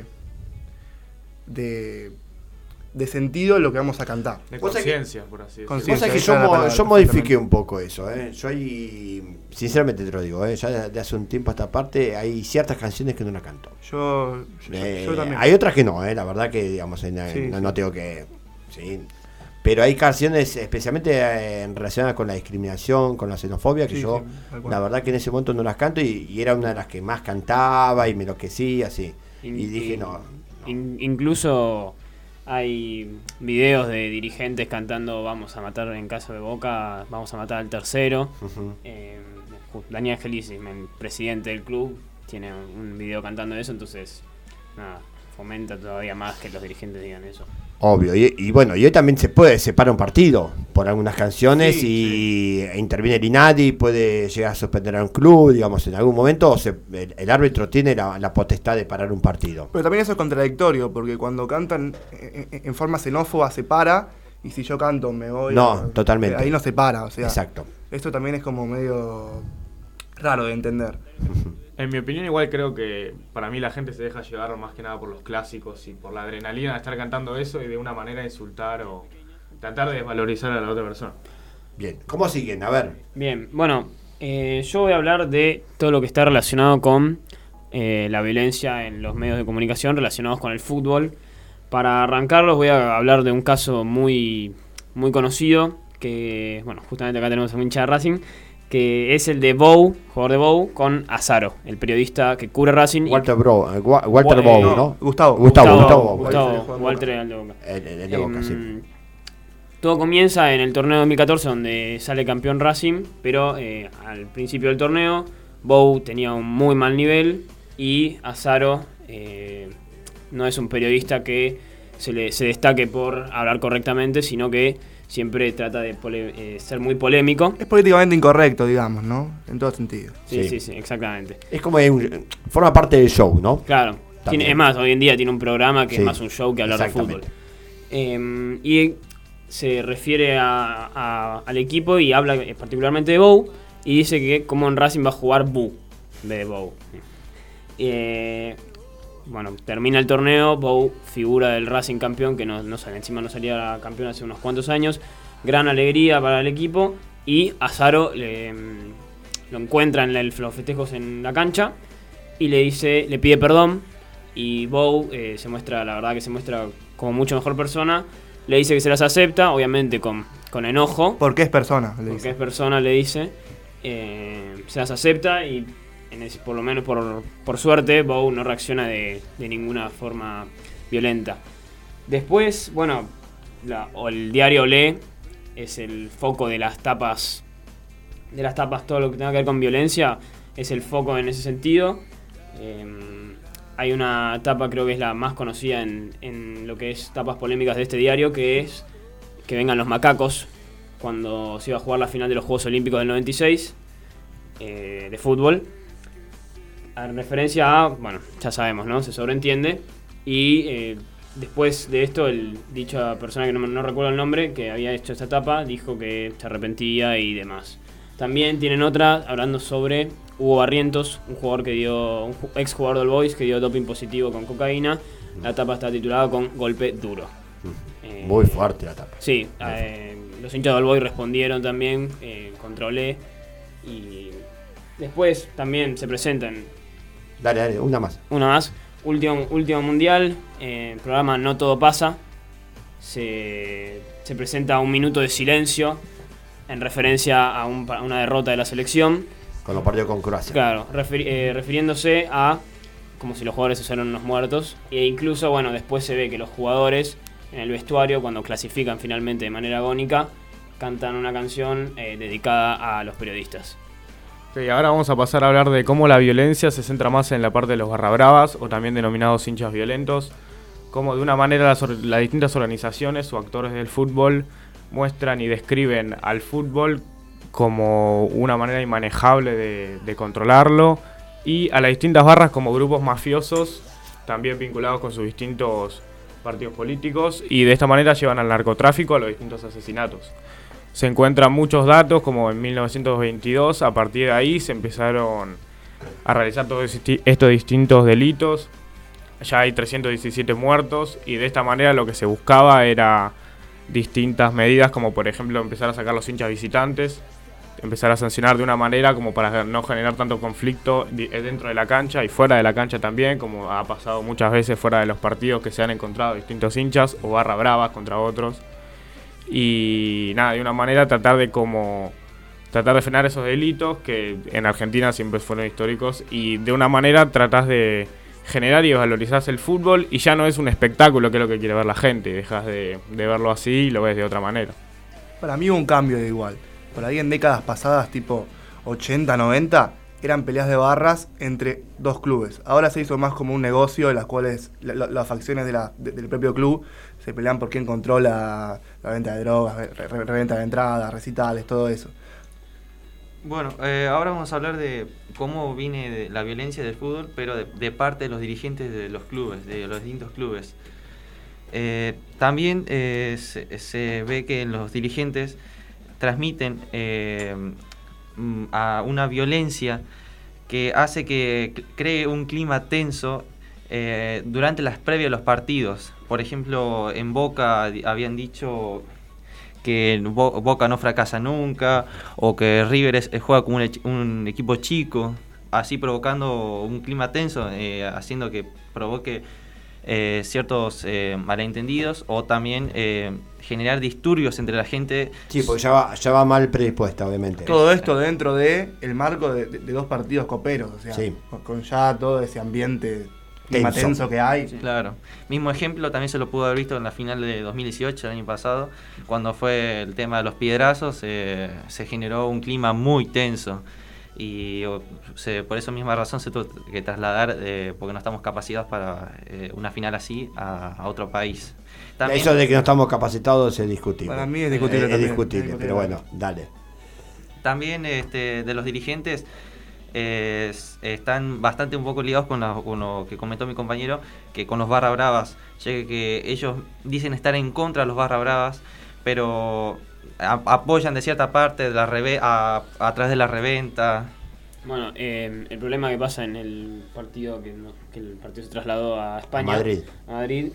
M: de, de sentido en lo que vamos a cantar.
O: De conciencia, por así decirlo.
B: Cosa que yo, mo- yo modifiqué un poco eso, ¿eh? Yo ahí, sinceramente te lo digo, ¿eh? Ya de, de hace un tiempo a esta parte hay ciertas canciones que no las canto.
M: Yo, yo,
B: eh,
M: yo también.
B: Hay otras que no, ¿eh? La verdad que, digamos, en,
M: sí,
B: no,
M: sí.
B: no tengo que... Sí. Pero hay canciones especialmente eh, relacionadas con la discriminación, con la xenofobia, que
M: sí,
B: yo,
M: sí,
B: la verdad que en ese momento no las canto y, y era una de las que más cantaba y me enloquecía, así.
N: In,
B: y dije,
N: in,
B: no. no.
N: In, incluso hay videos de dirigentes cantando vamos a matar en caso de Boca, vamos a matar al tercero. Uh-huh. eh, Daniel Angelici, el presidente del club, tiene un video cantando eso, entonces nada, fomenta todavía más que los dirigentes digan eso.
B: Obvio, y, y bueno, y hoy también se puede separar un partido por algunas canciones sí, y sí. interviene el INADI, puede llegar a suspender a un club, digamos, en algún momento se, el, el árbitro tiene la, la potestad de parar un partido.
M: Pero también eso es contradictorio, porque cuando cantan en, en forma xenófoba se para, y si yo canto me voy...
B: No,
M: a,
B: totalmente.
M: Ahí no se para, o sea...
B: Exacto.
M: Esto también es como medio raro de entender.
O: En mi opinión, igual creo que para mí la gente se deja llevar más que nada por los clásicos y por la adrenalina de estar cantando eso y de una manera insultar o tratar de desvalorizar a la otra persona.
B: Bien, ¿cómo siguen? A ver.
N: Bien, bueno, eh, yo voy a hablar de todo lo que está relacionado con eh, la violencia en los medios de comunicación relacionados con el fútbol. Para arrancarlos voy a hablar de un caso muy, muy conocido, que, bueno, justamente acá tenemos a un hincha de Racing, que es el de Bow, jugador de Bow, con Azaro, el periodista que cubre Racing.
B: Walter Bro, eh, Wa- Walter
N: Wa-
B: Bow,
N: eh,
B: ¿no?
M: Gustavo.
B: Gustavo, Gustavo.
N: Gustavo,
B: Gustavo.
N: Gustavo, Walter el de Boca.
B: El, el de Boca,
N: Em,
B: sí.
N: Todo comienza en el torneo dos mil catorce, donde sale campeón Racing, pero eh, al principio del torneo, Bow tenía un muy mal nivel y Azaro eh, no es un periodista que se, le, se destaque por hablar correctamente, sino que siempre trata de pole- eh, ser muy polémico.
M: Es políticamente incorrecto, digamos, ¿no? En todo sentido.
N: Sí, sí,
B: Sí.
N: sí, exactamente.
B: Es como un- forma parte del show, ¿no?
N: Claro,
B: También.
N: tiene, es más, hoy en día tiene un programa que
B: Sí,
N: es más un show que hablar de fútbol.
B: exactamente.
N: Eh, y se refiere a, a- al equipo y habla eh, particularmente de Bow y dice que como en Racing va a jugar Bu en vez de Bow. Eh, bueno, termina el torneo, Bow, figura del Racing campeón, que no, no sale, encima no salía campeón hace unos cuantos años, gran alegría para el equipo y Azaro le, lo encuentra en el- los festejos en la cancha y le dice, le pide perdón y Bow eh, se muestra, la verdad que se muestra como mucho mejor persona, le dice que se las acepta, obviamente con, con enojo.
M: Porque es persona, le
N: Porque
M: dice.
N: es persona, le dice. Eh, se las acepta y en ese- por lo menos por, por suerte Bow no reacciona de, de ninguna forma violenta. Después, bueno, la- o el diario Olé es el foco de las tapas, de las tapas, todo lo que tenga que ver con violencia es el foco en ese sentido. Eh, hay una tapa, creo que es la más conocida en, en lo que es tapas polémicas de este diario, que es que vengan los macacos cuando se iba a jugar la final de los Juegos Olímpicos del noventa y seis eh, de fútbol. En referencia a, bueno, ya sabemos, ¿no? Se sobreentiende. Y eh, después de esto, el dicha persona que no, no recuerdo el nombre, que había hecho esta etapa, dijo que se arrepentía y demás. También tienen otra hablando sobre Hugo Barrientos, un jugador que dio, un ju- ex jugador del Boys que dio doping positivo con cocaína. La etapa está titulada con Golpe Duro. Eh,
B: Muy fuerte la tapa.
N: Sí, eh, los hinchas del Boys respondieron también, eh, contra Olé. Y después también se presentan.
B: Dale, dale, una más.
N: Una más. Último, último mundial, eh, el programa No Todo Pasa. Se, se presenta un minuto de silencio en referencia a, un- a una derrota de la selección.
B: Con los partidos con Croacia.
N: Claro, referi- eh, refiriéndose a como si los jugadores fueran unos muertos. E incluso, bueno, después se ve que los jugadores en el vestuario, cuando clasifican finalmente de manera agónica, cantan una canción eh, dedicada a los periodistas.
O: Sí, ahora vamos a pasar a hablar de cómo la violencia se centra más en la parte de los barrabravas, o también denominados hinchas violentos, cómo de una manera las, or- las distintas organizaciones o actores del fútbol muestran y describen al fútbol como una manera inmanejable de, de controlarlo, y a las distintas barras como grupos mafiosos, también vinculados con sus distintos partidos políticos, y de esta manera llevan al narcotráfico a los distintos asesinatos. Se encuentran muchos datos, como en mil novecientos veintidós, a partir de ahí se empezaron a realizar todos esti- estos distintos delitos. Ya hay trescientos diecisiete muertos, y de esta manera lo que se buscaba era distintas medidas, como por ejemplo empezar a sacar los hinchas visitantes, empezar a sancionar de una manera como para no generar tanto conflicto di- dentro de la cancha y fuera de la cancha también, como ha pasado muchas veces fuera de los partidos, que se han encontrado distintos hinchas o barra bravas contra otros. Y nada, de una manera tratar de como tratar de frenar esos delitos que en Argentina siempre fueron históricos, y de una manera tratás de generar y valorizar el fútbol, y ya no es un espectáculo que es lo que quiere ver la gente, dejas de, de verlo así y lo ves de otra manera.
M: Para mí hubo un cambio de igual. Por ahí en décadas pasadas, tipo ochenta, noventa, eran peleas de barras entre dos clubes. Ahora se hizo más como un negocio en las cuales la- la- las facciones de la- de- del propio club se pelean por quién controla la venta de drogas, re- re- reventa de entradas, recitales, todo eso.
P: Bueno, eh, ahora vamos a hablar de cómo viene de la violencia del fútbol, pero de, de parte de los dirigentes de los clubes, de los distintos clubes. Eh, también eh, se, se ve que los dirigentes transmiten eh, mm, a una violencia que hace que c- cree un clima tenso eh, durante las previas de los partidos. Por ejemplo, en Boca di- habían dicho que Bo- Boca no fracasa nunca, o que River es- eh, juega como un, echi- un equipo chico, así provocando un clima tenso, eh, haciendo que provoque eh, ciertos eh, malentendidos o también eh, generar disturbios entre la gente.
B: Sí, porque ya va, ya va mal predispuesta, obviamente.
M: Todo esto dentro de el marco de, de, de dos partidos coperos, o sea,
B: Sí.
M: con, con ya todo ese ambiente clima
B: Tenso.
M: tenso que hay.
P: Claro. Mismo ejemplo también se lo pudo haber visto en la final de dos mil dieciocho, el año pasado, cuando fue el tema de los piedrazos, eh, se generó un clima muy tenso. Y o, se, por esa misma razón se tuvo que trasladar, eh, porque no estamos capacitados para eh, una final así a, a otro país. También,
B: Eso de que no estamos capacitados es discutible.
M: Para mí es discutible
B: Eh, es
M: también,
B: discutible,
M: es discutible.
B: pero bueno, dale.
P: También este, de los dirigentes eh, s- están bastante un poco ligados con, la- con lo que comentó mi compañero, que con los barra bravas, ya que, que ellos dicen estar en contra de los barra bravas, pero a- apoyan de cierta parte de la reve a, a través de la reventa.
N: Bueno, eh, el problema que pasa en el partido, que, no- que el partido se trasladó a España,
B: A Madrid.
N: a Madrid,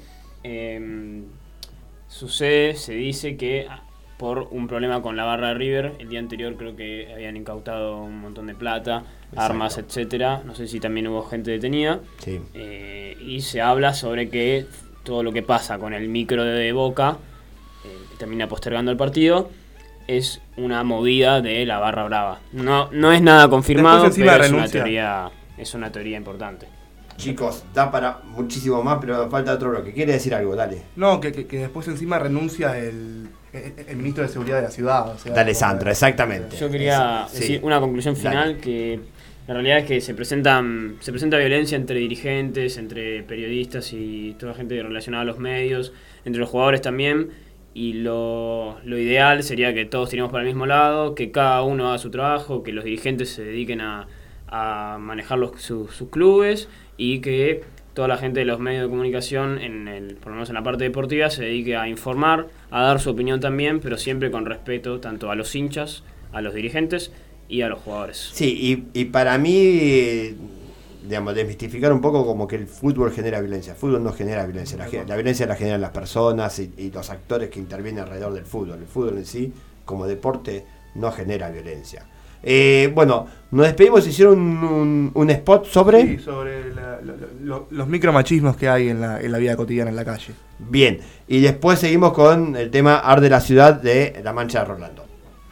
N: eh, sucede, se dice que ah, por un problema con la barra de River, el día anterior creo que habían incautado un montón de plata,
B: Exacto.
N: armas, etcétera. No sé si también hubo gente detenida.
B: Sí.
N: Eh, y se habla sobre que todo lo que pasa con el micro de Boca, eh, que termina postergando el partido, es una movida de la barra brava. No, no es nada confirmado,
M: Después encima
N: pero es una,
M: renuncia.
N: teoría, es una teoría importante.
B: Chicos, da para muchísimo más, pero falta otro bloque. ¿Quiere decir algo? Dale.
M: No, que, que, que después encima renuncia el, el, el ministro de Seguridad de la ciudad. O sea,
B: Dale, Sandro, exactamente.
N: Yo quería
B: Esa-
N: decir
B: sí.
N: una conclusión
B: Dale.
N: final, que la realidad es que se presentan se presenta violencia entre dirigentes, entre periodistas y toda gente relacionada a los medios, entre los jugadores también, y lo, lo ideal sería que todos tiremos para el mismo lado, que cada uno haga su trabajo, que los dirigentes se dediquen a, a manejar los, su- sus clubes y que toda la gente de los medios de comunicación, en el, por lo menos en la parte deportiva, se dedique a informar, a dar su opinión también, pero siempre con respeto tanto a los hinchas, a los dirigentes y a los jugadores.
B: Sí, y, y para mí, digamos, desmistificar un poco como que el fútbol genera violencia. El fútbol no genera violencia. La, ge- la violencia la generan las personas y, y los actores que intervienen alrededor del fútbol. El fútbol en sí, como deporte, no genera violencia. Eh, bueno, nos despedimos. Hicieron un, un, un spot sobre...
M: Sí, sobre la- la- lo- los micromachismos que hay en la, en la vida cotidiana en la calle.
B: Bien, y después seguimos con el tema Arde la Ciudad de La Mancha de Rolando.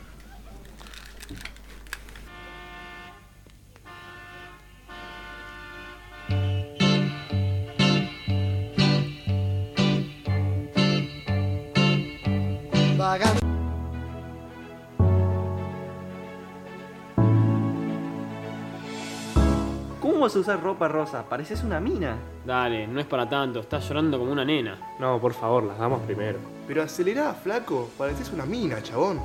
P: ¿Cómo vas a usar ropa rosa? Pareces una mina.
N: Dale, no es para tanto, estás llorando como una nena.
O: No, por favor, las damas primero.
M: Pero acelerá, flaco. Pareces una mina, chabón.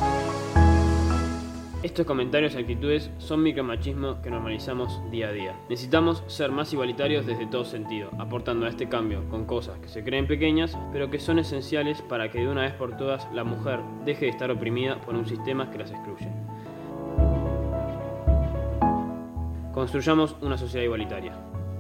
N: Estos comentarios y actitudes son micromachismos que normalizamos día a día. Necesitamos ser más igualitarios desde todo sentido, aportando a este cambio con cosas que se creen pequeñas, pero que son esenciales para que de una vez por todas la mujer deje de estar oprimida por un sistema que las excluye. Construyamos una sociedad igualitaria.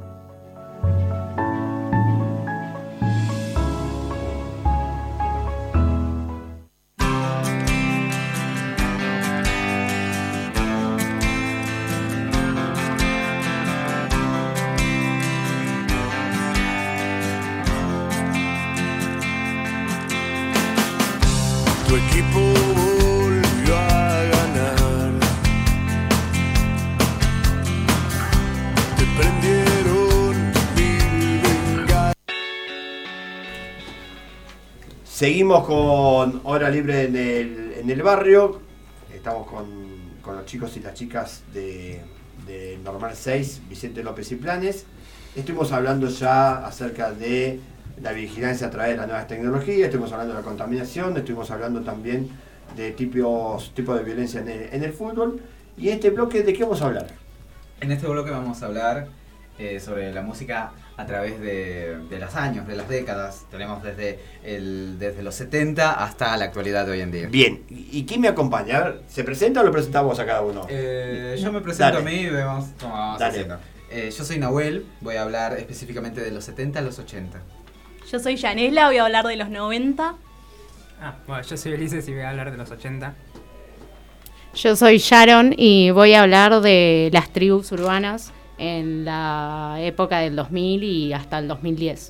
L: Tu equipo volvió a ganar. Te prendieron mil bengalas.
B: Seguimos con Hora Libre en el, en el barrio. Estamos con, con los chicos y las chicas de, de Normal seis, Vicente López y Planes. Estuvimos hablando ya acerca de la vigilancia a través de las nuevas tecnologías, estuvimos hablando de la contaminación, estuvimos hablando también de tipos, tipos de violencia en el, en el fútbol. Y en este bloque, ¿de qué vamos a hablar?
Q: En este bloque vamos a hablar eh, sobre la música a través de, de los años, de las décadas. Tenemos desde, el, desde los setenta hasta la actualidad de hoy en día.
B: Bien, ¿y y quién me acompaña? A ver, ¿se presenta o lo presentamos a cada uno?
Q: Eh, yo me presento
B: Dale.
Q: a mí y vemos cómo vamos
B: Dale.
Q: haciendo. Eh, yo soy Nahuel, voy a hablar específicamente de los setenta a los ochenta.
R: Yo soy Yanela, voy a hablar de los noventa.
S: Ah, bueno, yo soy Ulises y voy a hablar de los ochenta.
T: Yo soy Sharon y voy a hablar de las tribus urbanas en la época del dos mil y hasta el dos mil diez.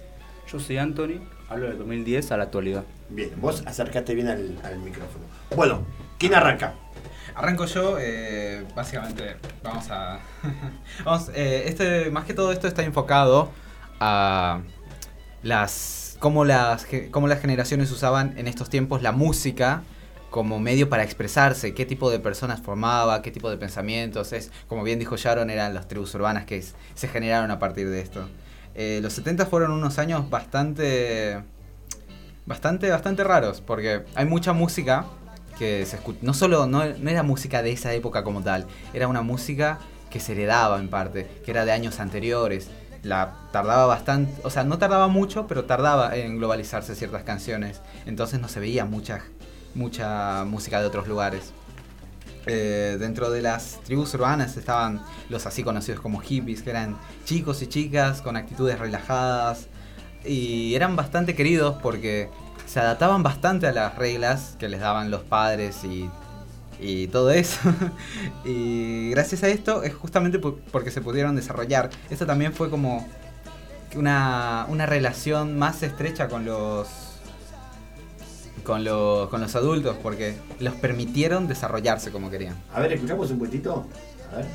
U: Yo soy Anthony, hablo del dos mil diez a la actualidad.
B: Bien, vos acercaste bien al, al micrófono. Bueno, ¿quién arranca?
Q: Arranco yo, eh, básicamente vamos a... vamos, eh, este, más que todo esto está enfocado a las cómo las, cómo las generaciones usaban en estos tiempos la música como medio para expresarse, qué tipo de personas formaba, qué tipo de pensamientos. Es, como bien dijo Sharon, eran las tribus urbanas que es, se generaron a partir de esto. Eh, los setenta fueron unos años bastante, bastante, bastante raros, porque hay mucha música que se escucha, no solo, no, no era música de esa época como tal, era una música que se heredaba en parte, que era de años anteriores. La tardaba bastante, o sea, no tardaba mucho, pero tardaba en globalizarse ciertas canciones. Entonces no se veía mucha, mucha música de otros lugares. Eh, dentro de las tribus urbanas estaban los así conocidos como hippies, que eran chicos y chicas con actitudes relajadas y eran bastante queridos porque se adaptaban bastante a las reglas que les daban los padres y, y todo eso. Y gracias a esto es justamente por, porque se pudieron desarrollar. Esto también fue como una, una relación más estrecha con los con los con los adultos, porque los permitieron desarrollarse como querían.
B: A ver, ¿escuchamos un poquitito? A ver.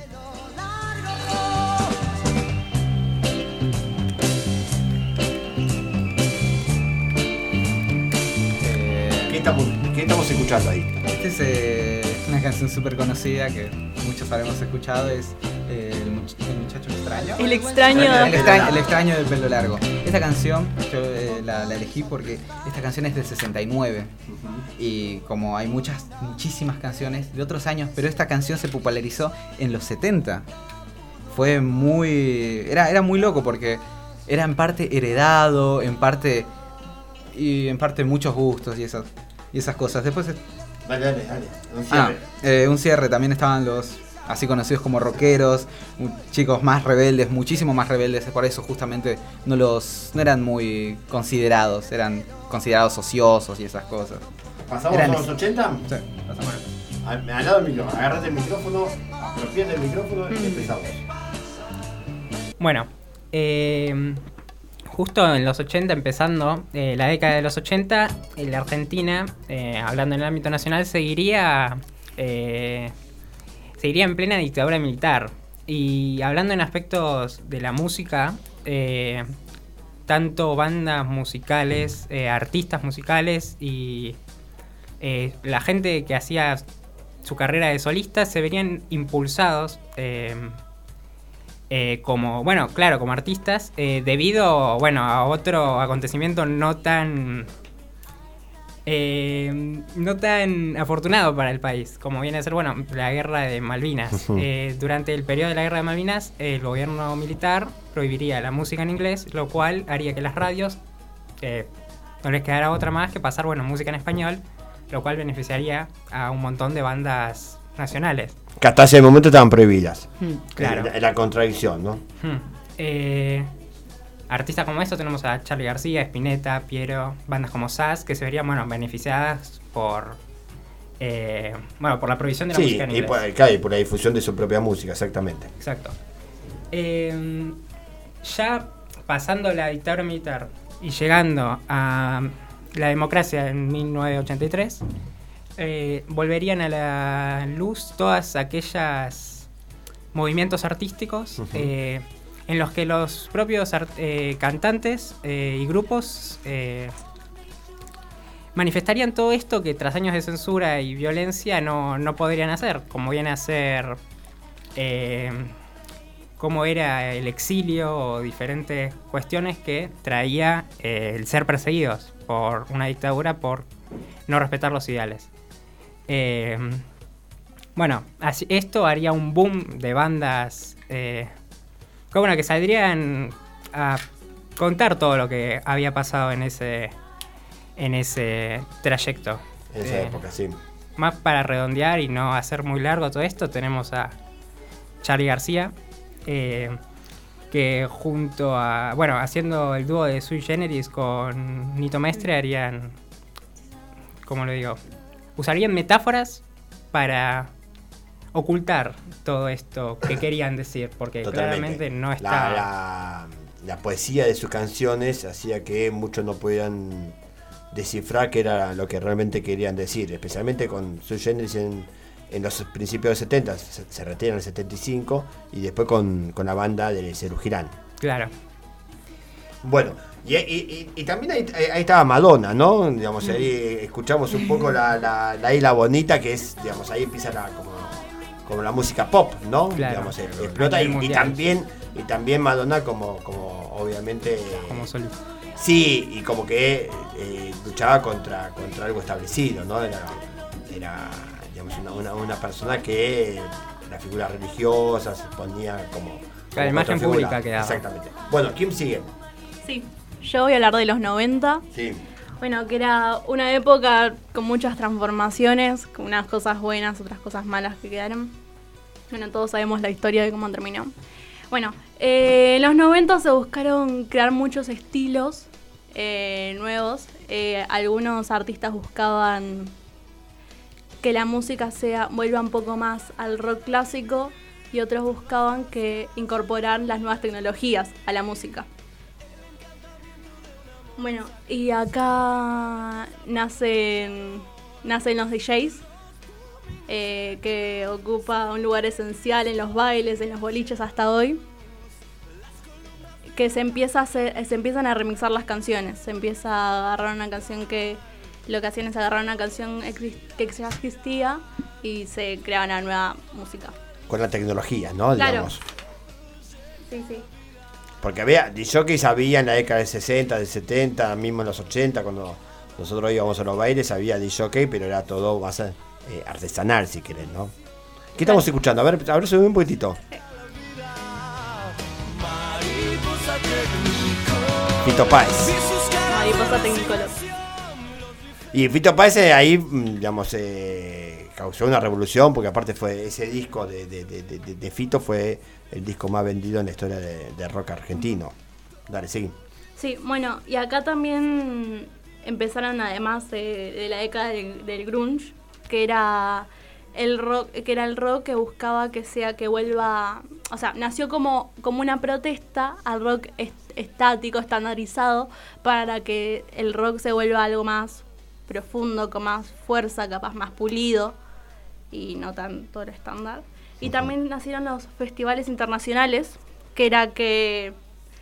B: ¿Qué estamos, ¿Qué estamos escuchando ahí?
Q: Esta es eh, una canción súper conocida que muchos habremos escuchado, es eh, el, much el muchacho extraño.
R: El extraño.
Q: El extraño, el extraño del pelo largo. Esta canción yo eh, la, la elegí porque esta canción es del sesenta y nueve. Uh-huh. Y como hay muchas, muchísimas canciones de otros años, pero esta canción se popularizó en los setenta. Fue muy... Era, era muy loco porque era en parte heredado, en parte... Y en parte muchos gustos y esas, y esas cosas. Después...
B: Dale, dale, dale. Un cierre.
Q: Ah, eh, un cierre. También estaban los así conocidos como rockeros, chicos más rebeldes, muchísimo más rebeldes. Por eso justamente no los no eran muy considerados. Eran considerados ociosos y esas cosas.
B: ¿Pasamos
Q: eran
B: a los ochenta?
Q: Sí, pasamos.
B: Al, al lado del micrófono. Agarrate el micrófono, apropiate el micrófono y empezamos.
S: Bueno, eh... justo en los ochenta, empezando eh, la década de los ochenta, en la Argentina, eh, hablando en el ámbito nacional, seguiría, eh, seguiría en plena dictadura militar. Y hablando en aspectos de la música, eh, tanto bandas musicales, eh, artistas musicales y eh, la gente que hacía su carrera de solista se verían impulsados... Eh, Eh, como, bueno, claro, como artistas, eh, debido, bueno, a otro acontecimiento no tan, eh, no tan afortunado para el país, como viene a ser, bueno, la guerra de Malvinas. Uh-huh. Eh, durante el periodo de la guerra de Malvinas, el gobierno militar prohibiría la música en inglés, lo cual haría que las radios eh, no les quedara otra más que pasar, bueno, música en español, lo cual beneficiaría a un montón de bandas nacionales.
B: Que hasta ese momento estaban prohibidas.
S: Hmm, claro.
B: La, la contradicción, ¿no?
S: Hmm. Eh, artistas como estos tenemos a Charly García, Spinetta, Piero, bandas como Sass, que se verían, bueno, beneficiadas por eh, bueno, por la prohibición de la
B: sí,
S: música en inglés.
B: Y por, claro, y por la difusión de su propia música, exactamente.
S: Exacto. Eh, ya pasando la dictadura militar y llegando a la democracia en mil novecientos ochenta y tres, Eh, volverían a la luz todas aquellas movimientos artísticos uh-huh. eh, en los que los propios art- eh, cantantes eh, y grupos eh, manifestarían todo esto que tras años de censura y violencia no, no podrían hacer, como viene a ser eh, cómo era el exilio o diferentes cuestiones que traía eh, el ser perseguidos por una dictadura por no respetar los ideales. Eh, bueno, así, esto haría un boom de bandas eh, que, bueno, que saldrían a contar todo lo que había pasado en ese en ese trayecto.
B: En esa eh, época, sí.
S: Más para redondear y no hacer muy largo todo esto, tenemos a Charly García, eh, que junto a, bueno, haciendo el dúo de Sui Generis con Nito Mestre harían, ¿cómo lo digo? Usarían metáforas para ocultar todo esto que querían decir, porque totalmente. Claramente no está...
B: La, la, la poesía de sus canciones hacía que muchos no pudieran descifrar qué era lo que realmente querían decir, especialmente con Sui Generis en, en los principios de los setenta, se, se retira en el setenta y cinco, y después con, con la banda de Serú Girán.
S: Claro.
B: Bueno, y, y, y, y también ahí, ahí estaba Madonna, ¿no? Digamos, ahí escuchamos un poco la, la, la Isla Bonita, que es, digamos, ahí empieza la, como, como la música pop, ¿no?
S: Claro.
B: Digamos, explota, y, y también y también Madonna como, como obviamente...
S: Como solista.
B: Sí, y como que eh, luchaba contra, contra algo establecido, ¿no? Era, era digamos, una, una, una persona que la figura religiosa se ponía como...
S: La imagen pública que daba.
B: Exactamente. Bueno, ¿quién sigue?
R: Sí, yo voy a hablar de los noventa.
B: Sí.
R: Bueno, que era una época con muchas transformaciones, con unas cosas buenas, otras cosas malas que quedaron. Bueno, todos sabemos la historia de cómo terminó. Bueno, eh, en los noventa se buscaron crear muchos estilos eh, nuevos. Eh, algunos artistas buscaban que la música sea vuelva un poco más al rock clásico, y otros buscaban que incorporar las nuevas tecnologías a la música. Bueno, y acá nacen, nacen los D Js, eh, que ocupa un lugar esencial en los bailes, en los boliches hasta hoy, que se empieza a hacer, se empiezan a remixar las canciones, se empieza a agarrar una canción que lo que hacían es agarrar una canción que ya existía y se crea una nueva música.
B: Con la tecnología, ¿no?
R: Claro.
B: Digamos.
R: Sí, sí.
B: Porque había disjockeys, había en la década del sesenta, del setenta, mismo en los ochenta, cuando nosotros íbamos a los bailes, había disjockey, pero era todo más eh, artesanal, si querés, ¿no? ¿Qué estamos escuchando? A ver, a ver, sube un poquitito. Fito Páez.
R: Mariposa Tecnicolor.
B: Y Fito Páez ahí, digamos, eh, causó una revolución, porque aparte fue ese disco de, de, de, de, de Fito fue el disco más vendido en la historia de, de rock argentino. Dale, sigue.
R: Sí, bueno, y acá también empezaron, además de, de la década del, del grunge, que era el rock, que era el rock que buscaba que sea que vuelva, o sea, nació como, como una protesta al rock est, estático, estandarizado, para que el rock se vuelva algo más profundo, con más fuerza, capaz más pulido y no tanto lo estándar. Y también nacieron los festivales internacionales, que era que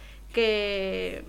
R: que,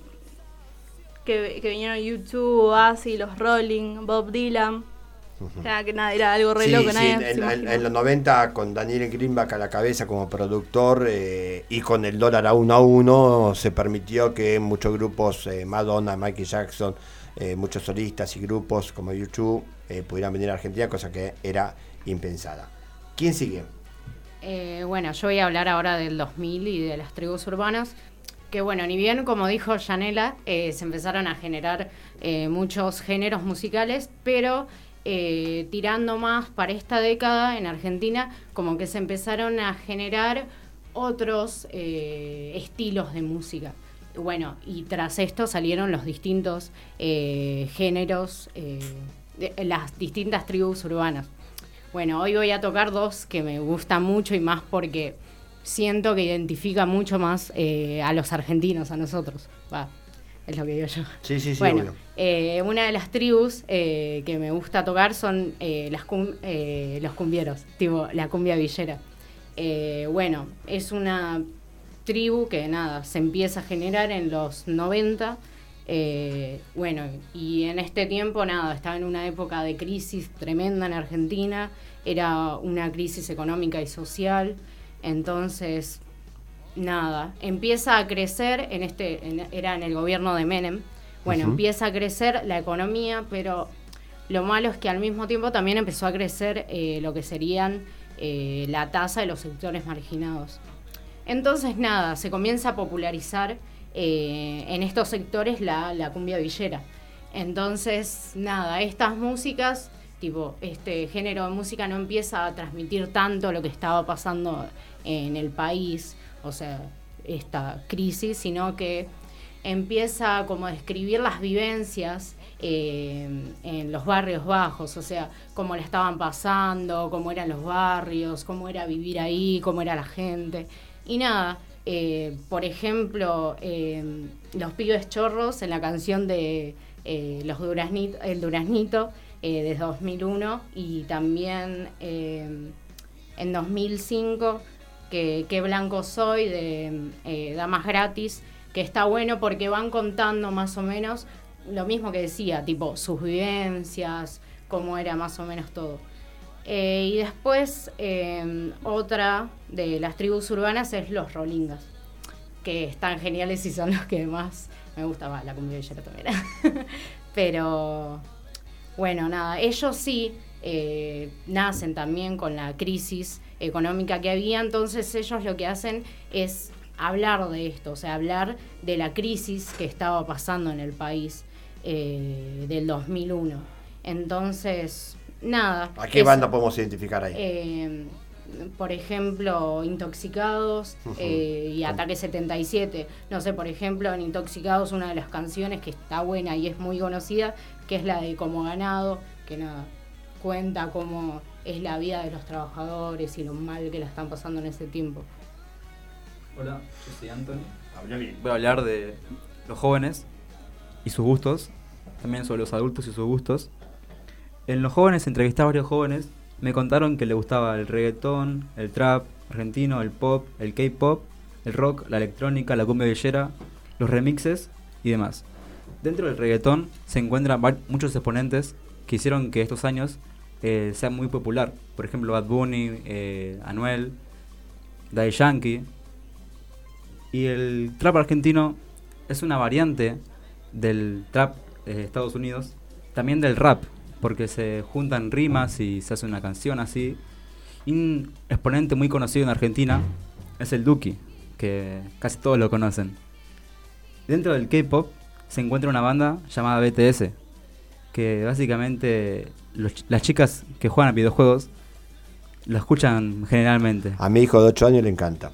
R: que, que vinieron YouTube, Oasis, los Rolling, Bob Dylan. Uh-huh. Era, que nada, era algo re
B: sí,
R: loco.
B: Sí,
R: nadie
B: en, en, en los noventa, con Daniel Greenback a la cabeza como productor eh, y con el dólar a uno a uno, se permitió que muchos grupos, eh, Madonna, Michael Jackson, eh, muchos solistas y grupos como YouTube eh, pudieran venir a Argentina, cosa que era impensada. ¿Quién sigue?
T: Eh, bueno, yo voy a hablar ahora del dos mil y de las tribus urbanas, que bueno, ni bien como dijo Yanela, eh, se empezaron a generar eh, muchos géneros musicales, pero eh, tirando más para esta década en Argentina, como que se empezaron a generar otros eh, estilos de música. Bueno, y tras esto salieron los distintos eh, géneros, eh, de, las distintas tribus urbanas. Bueno, hoy voy a tocar dos que me gustan mucho y más porque siento que identifica mucho más eh, a los argentinos, a nosotros. Va, es lo que digo yo.
B: Sí, sí, sí.
T: Bueno, eh, una de las tribus eh, que me gusta tocar son eh, las cum, eh, los cumbieros, tipo la cumbia villera. Eh, bueno, es una tribu que nada, se empieza a generar en los noventa. Eh, bueno, y en este tiempo nada, estaba en una época de crisis tremenda en Argentina, era una crisis económica y social, entonces nada, empieza a crecer en este, en, era en el gobierno de Menem, bueno, uh-huh. empieza a crecer la economía, pero lo malo es que al mismo tiempo también empezó a crecer eh, lo que serían eh, la tasa de los sectores marginados. Entonces nada, se comienza a popularizar Eh, en estos sectores la, la cumbia villera. Entonces, nada, estas músicas, tipo, este género de música no empieza a transmitir tanto lo que estaba pasando en el país, o sea, esta crisis, sino que empieza como a describir las vivencias eh, en los barrios bajos, o sea, cómo la estaban pasando, cómo eran los barrios, cómo era vivir ahí, cómo era la gente. Y nada, Eh, por ejemplo, eh, Los Pibes Chorros en la canción de eh, los Duraznito, El Duraznito eh, de dos mil uno, y también eh, en dos mil cinco que, que Blanco Soy de eh, Damas Gratis, que está bueno porque van contando más o menos lo mismo que decía, tipo sus vivencias, cómo era más o menos todo. Eh, y después eh, otra de las tribus urbanas es Los Rolingas, que están geniales y son los que más me gusta. Va, la cumbia villera también. Pero bueno, nada, ellos sí eh, nacen también con la crisis económica que había, entonces ellos lo que hacen es hablar de esto, o sea, hablar de la crisis que estaba pasando en el país eh, del dos mil uno. Entonces, nada.
B: ¿A qué eso. banda podemos identificar ahí?
T: Eh, por ejemplo, Intoxicados uh-huh. eh, y Ataque setenta y siete. No sé, por ejemplo, en Intoxicados una de las canciones que está buena y es muy conocida, que es la de Como Ganado, que nada, cuenta cómo es la vida de los trabajadores y lo mal que la están pasando en ese tiempo.
U: Hola, yo soy Anthony.
B: Habla bien.
U: Voy a hablar de los jóvenes y sus gustos, también sobre los adultos y sus gustos. En los jóvenes entrevisté a varios jóvenes, me contaron que les gustaba el reggaetón, el trap argentino, el pop, el K-pop, el rock, la electrónica, la cumbia villera, los remixes y demás. Dentro del reggaetón se encuentran muchos exponentes que hicieron que estos años eh, sea muy popular. Por ejemplo, Bad Bunny, eh, Anuel, Daddy Yankee. Y el trap argentino es una variante del trap de Estados Unidos, también del rap, porque se juntan rimas y se hace una canción así. Y un exponente muy conocido en Argentina es el Duki, que casi todos lo conocen. Dentro del K-pop se encuentra una banda llamada B T S, que básicamente los, las chicas que juegan a videojuegos lo escuchan generalmente.
B: A mi hijo de ocho años le encanta.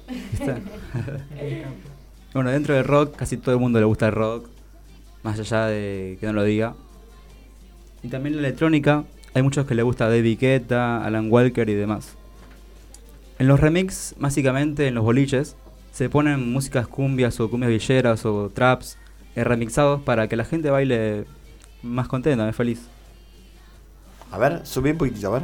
U: Bueno, dentro del rock casi todo el mundo le gusta el rock, más allá de que no lo diga. Y también la electrónica, hay muchos que le gusta David Guetta, Alan Walker y demás. En los remix, básicamente en los boliches, se ponen músicas cumbias o cumbias villeras o traps eh, remixados para que la gente baile más contenta, más feliz.
B: A ver, subí un poquitito, a ver.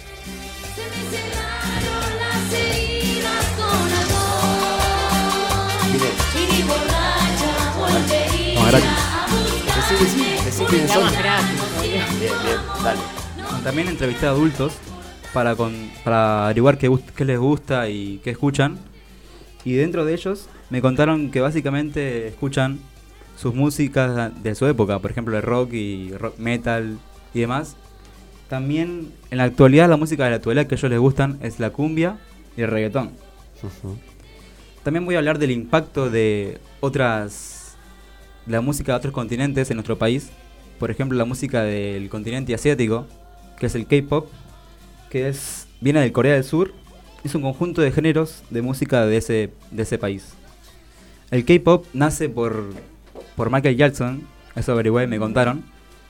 U: No, gratis.
B: Decí, decí, decí quién son. Bien, bien, dale.
U: También entrevisté a adultos para, con, para averiguar qué, qué les gusta y qué escuchan. Y dentro de ellos me contaron que básicamente escuchan sus músicas de su época, por ejemplo el rock y rock metal y demás. También en la actualidad la música de la actualidad que a ellos les gustan es la cumbia y el reggaetón. Uh-huh. También voy a hablar del impacto de otras, de la música de otros continentes en nuestro país. Por ejemplo, la música del continente asiático, que es el K-pop, que es viene del Corea del Sur. Es un conjunto de géneros de música de ese, de ese país. El K-pop nace por, por Michael Jackson, eso averigué y me contaron.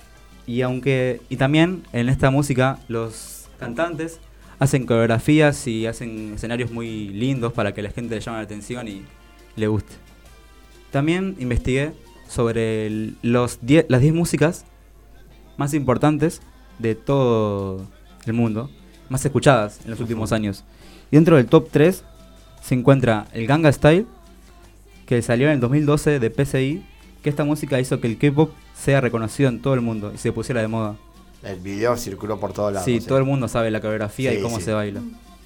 U: Y aunque y también en esta música los cantantes hacen coreografías y hacen escenarios muy lindos para que la gente le llame la atención y le guste. También investigué sobre el, los die, las diez músicas más importantes de todo el mundo, más escuchadas en los últimos años. Y dentro del top tres se encuentra el Gangnam Style, que salió en el dos mil doce de P C I, que esta música hizo que el K-pop sea reconocido en todo el mundo y se pusiera de moda.
B: El video circuló por todos lados.
U: Sí,
B: ¿sí?
U: Todo el mundo sabe la coreografía
B: sí,
U: y cómo
B: sí.
U: se baila.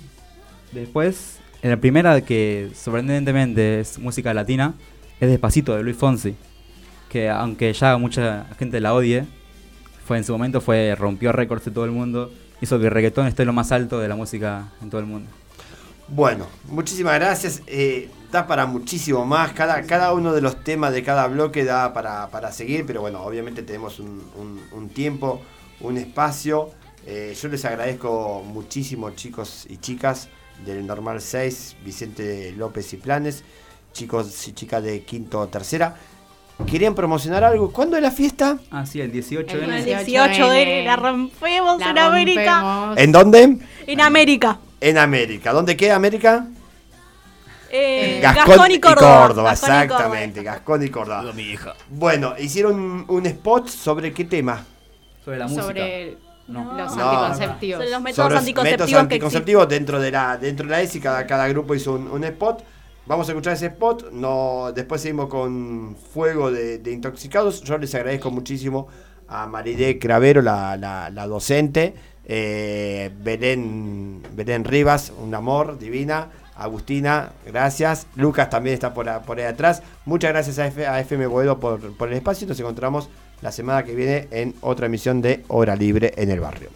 U: Después, en la primera, que sorprendentemente es música latina, es Despacito de Luis Fonsi, que aunque ya mucha gente la odie, fue en su momento fue rompió récords de todo el mundo, hizo que el reggaetón esté en lo más alto de la música en todo el mundo.
B: Bueno, muchísimas gracias. Eh, da para muchísimo más. Cada, cada uno de los temas de cada bloque da para, para seguir, pero bueno, obviamente tenemos un, un, un tiempo, un espacio. Eh, yo les agradezco muchísimo, chicos y chicas del Normal seis, Vicente López y Planes, chicos y chicas de quinto o tercera. ¿Querían promocionar algo? ¿Cuándo es la fiesta?
U: Ah, sí, el dieciocho de
R: El
U: enero.
R: dieciocho de enero, la rompemos
T: La
R: en América.
T: rompemos.
B: ¿En dónde?
R: En América.
B: En América. ¿Dónde queda América?
R: Eh,
B: Gascón,
R: Gascón y Córdoba. Gascón y
B: exactamente, Gascón y Córdoba.
U: Mi hija.
B: Bueno, hicieron un, un spot sobre qué tema.
U: Sobre la música.
T: Sobre
U: No.
T: los
B: No.
T: anticonceptivos.
R: Sobre los métodos
B: Sobre
R: anticonceptivos,
B: métodos anticonceptivos dentro de la dentro de la E S I, cada, cada grupo hizo un, un spot. Vamos a escuchar ese spot. No, después seguimos con Fuego de, de Intoxicados. Yo les agradezco muchísimo a Marilé Cravero, la, la, la docente, eh, Belén, Belén Rivas, un amor, divina. Agustina, gracias. Lucas también está por, a- por ahí atrás. Muchas gracias a, F, a F M Boedo por, por el espacio. Nos encontramos la semana que viene en otra emisión de Hora Libre en el Barrio.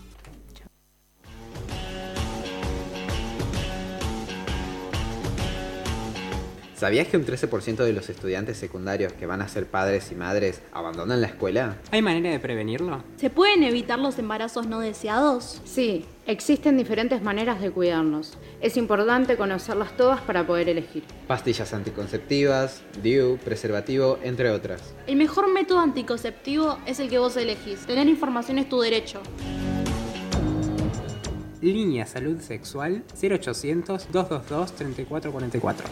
F: ¿Sabías que un trece por ciento de los estudiantes secundarios que van a ser padres y madres abandonan la escuela?
S: ¿Hay manera de prevenirlo?
R: ¿Se pueden evitar los embarazos no deseados?
T: Sí, existen diferentes maneras de cuidarnos. Es importante conocerlas todas para poder elegir.
F: Pastillas anticonceptivas, D I U, preservativo, entre otras.
R: El mejor método anticonceptivo es el que vos elegís. Tener información es tu derecho.
S: Línea Salud Sexual cero ochocientos, doscientos veintidós, treinta y cuatro cuarenta y cuatro.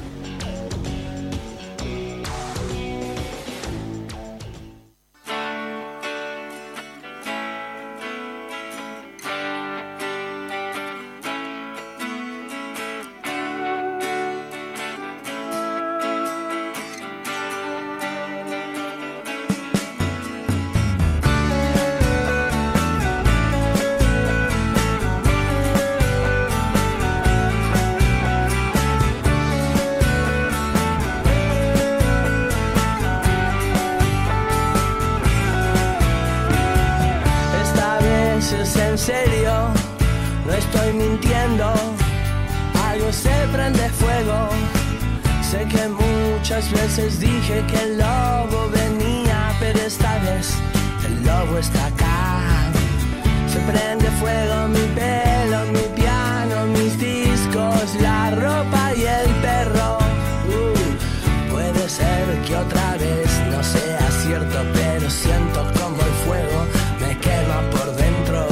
L: Esta vez es en serio, no estoy mintiendo. Algo se prende fuego. Sé que muchas veces dije que el lobo venía, pero esta vez el lobo está acá. Se prende fuego mi pelo, mi piano, mis discos, la ropa y el perro. Uh, puede ser que otra vez no sea cierto, pero siento como el fuego me quema por dentro.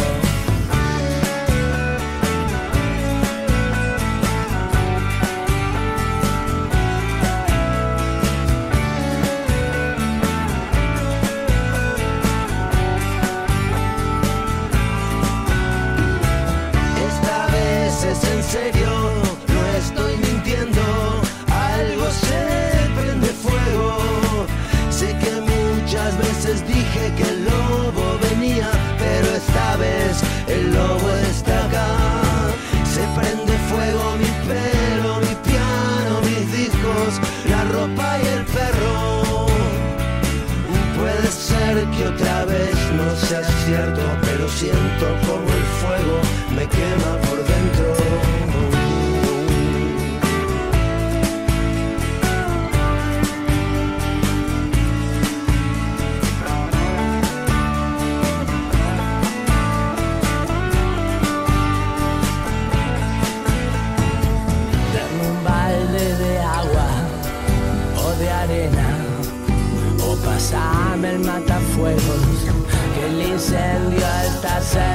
L: Esta vez es en serio, no estoy mintiendo. Algo se prende fuego. Sé que muchas veces dije que el lobo venía, pero esta vez el lobo está acá. Se prende fuego mi pelo, mi piano, mis discos, la ropa y el perro. Puede ser que otra vez no sea cierto, pero siento como el fuego me quema por dentro. Dame un balde de agua o de arena, o pasame el matafuegos, que el incendio está cerca.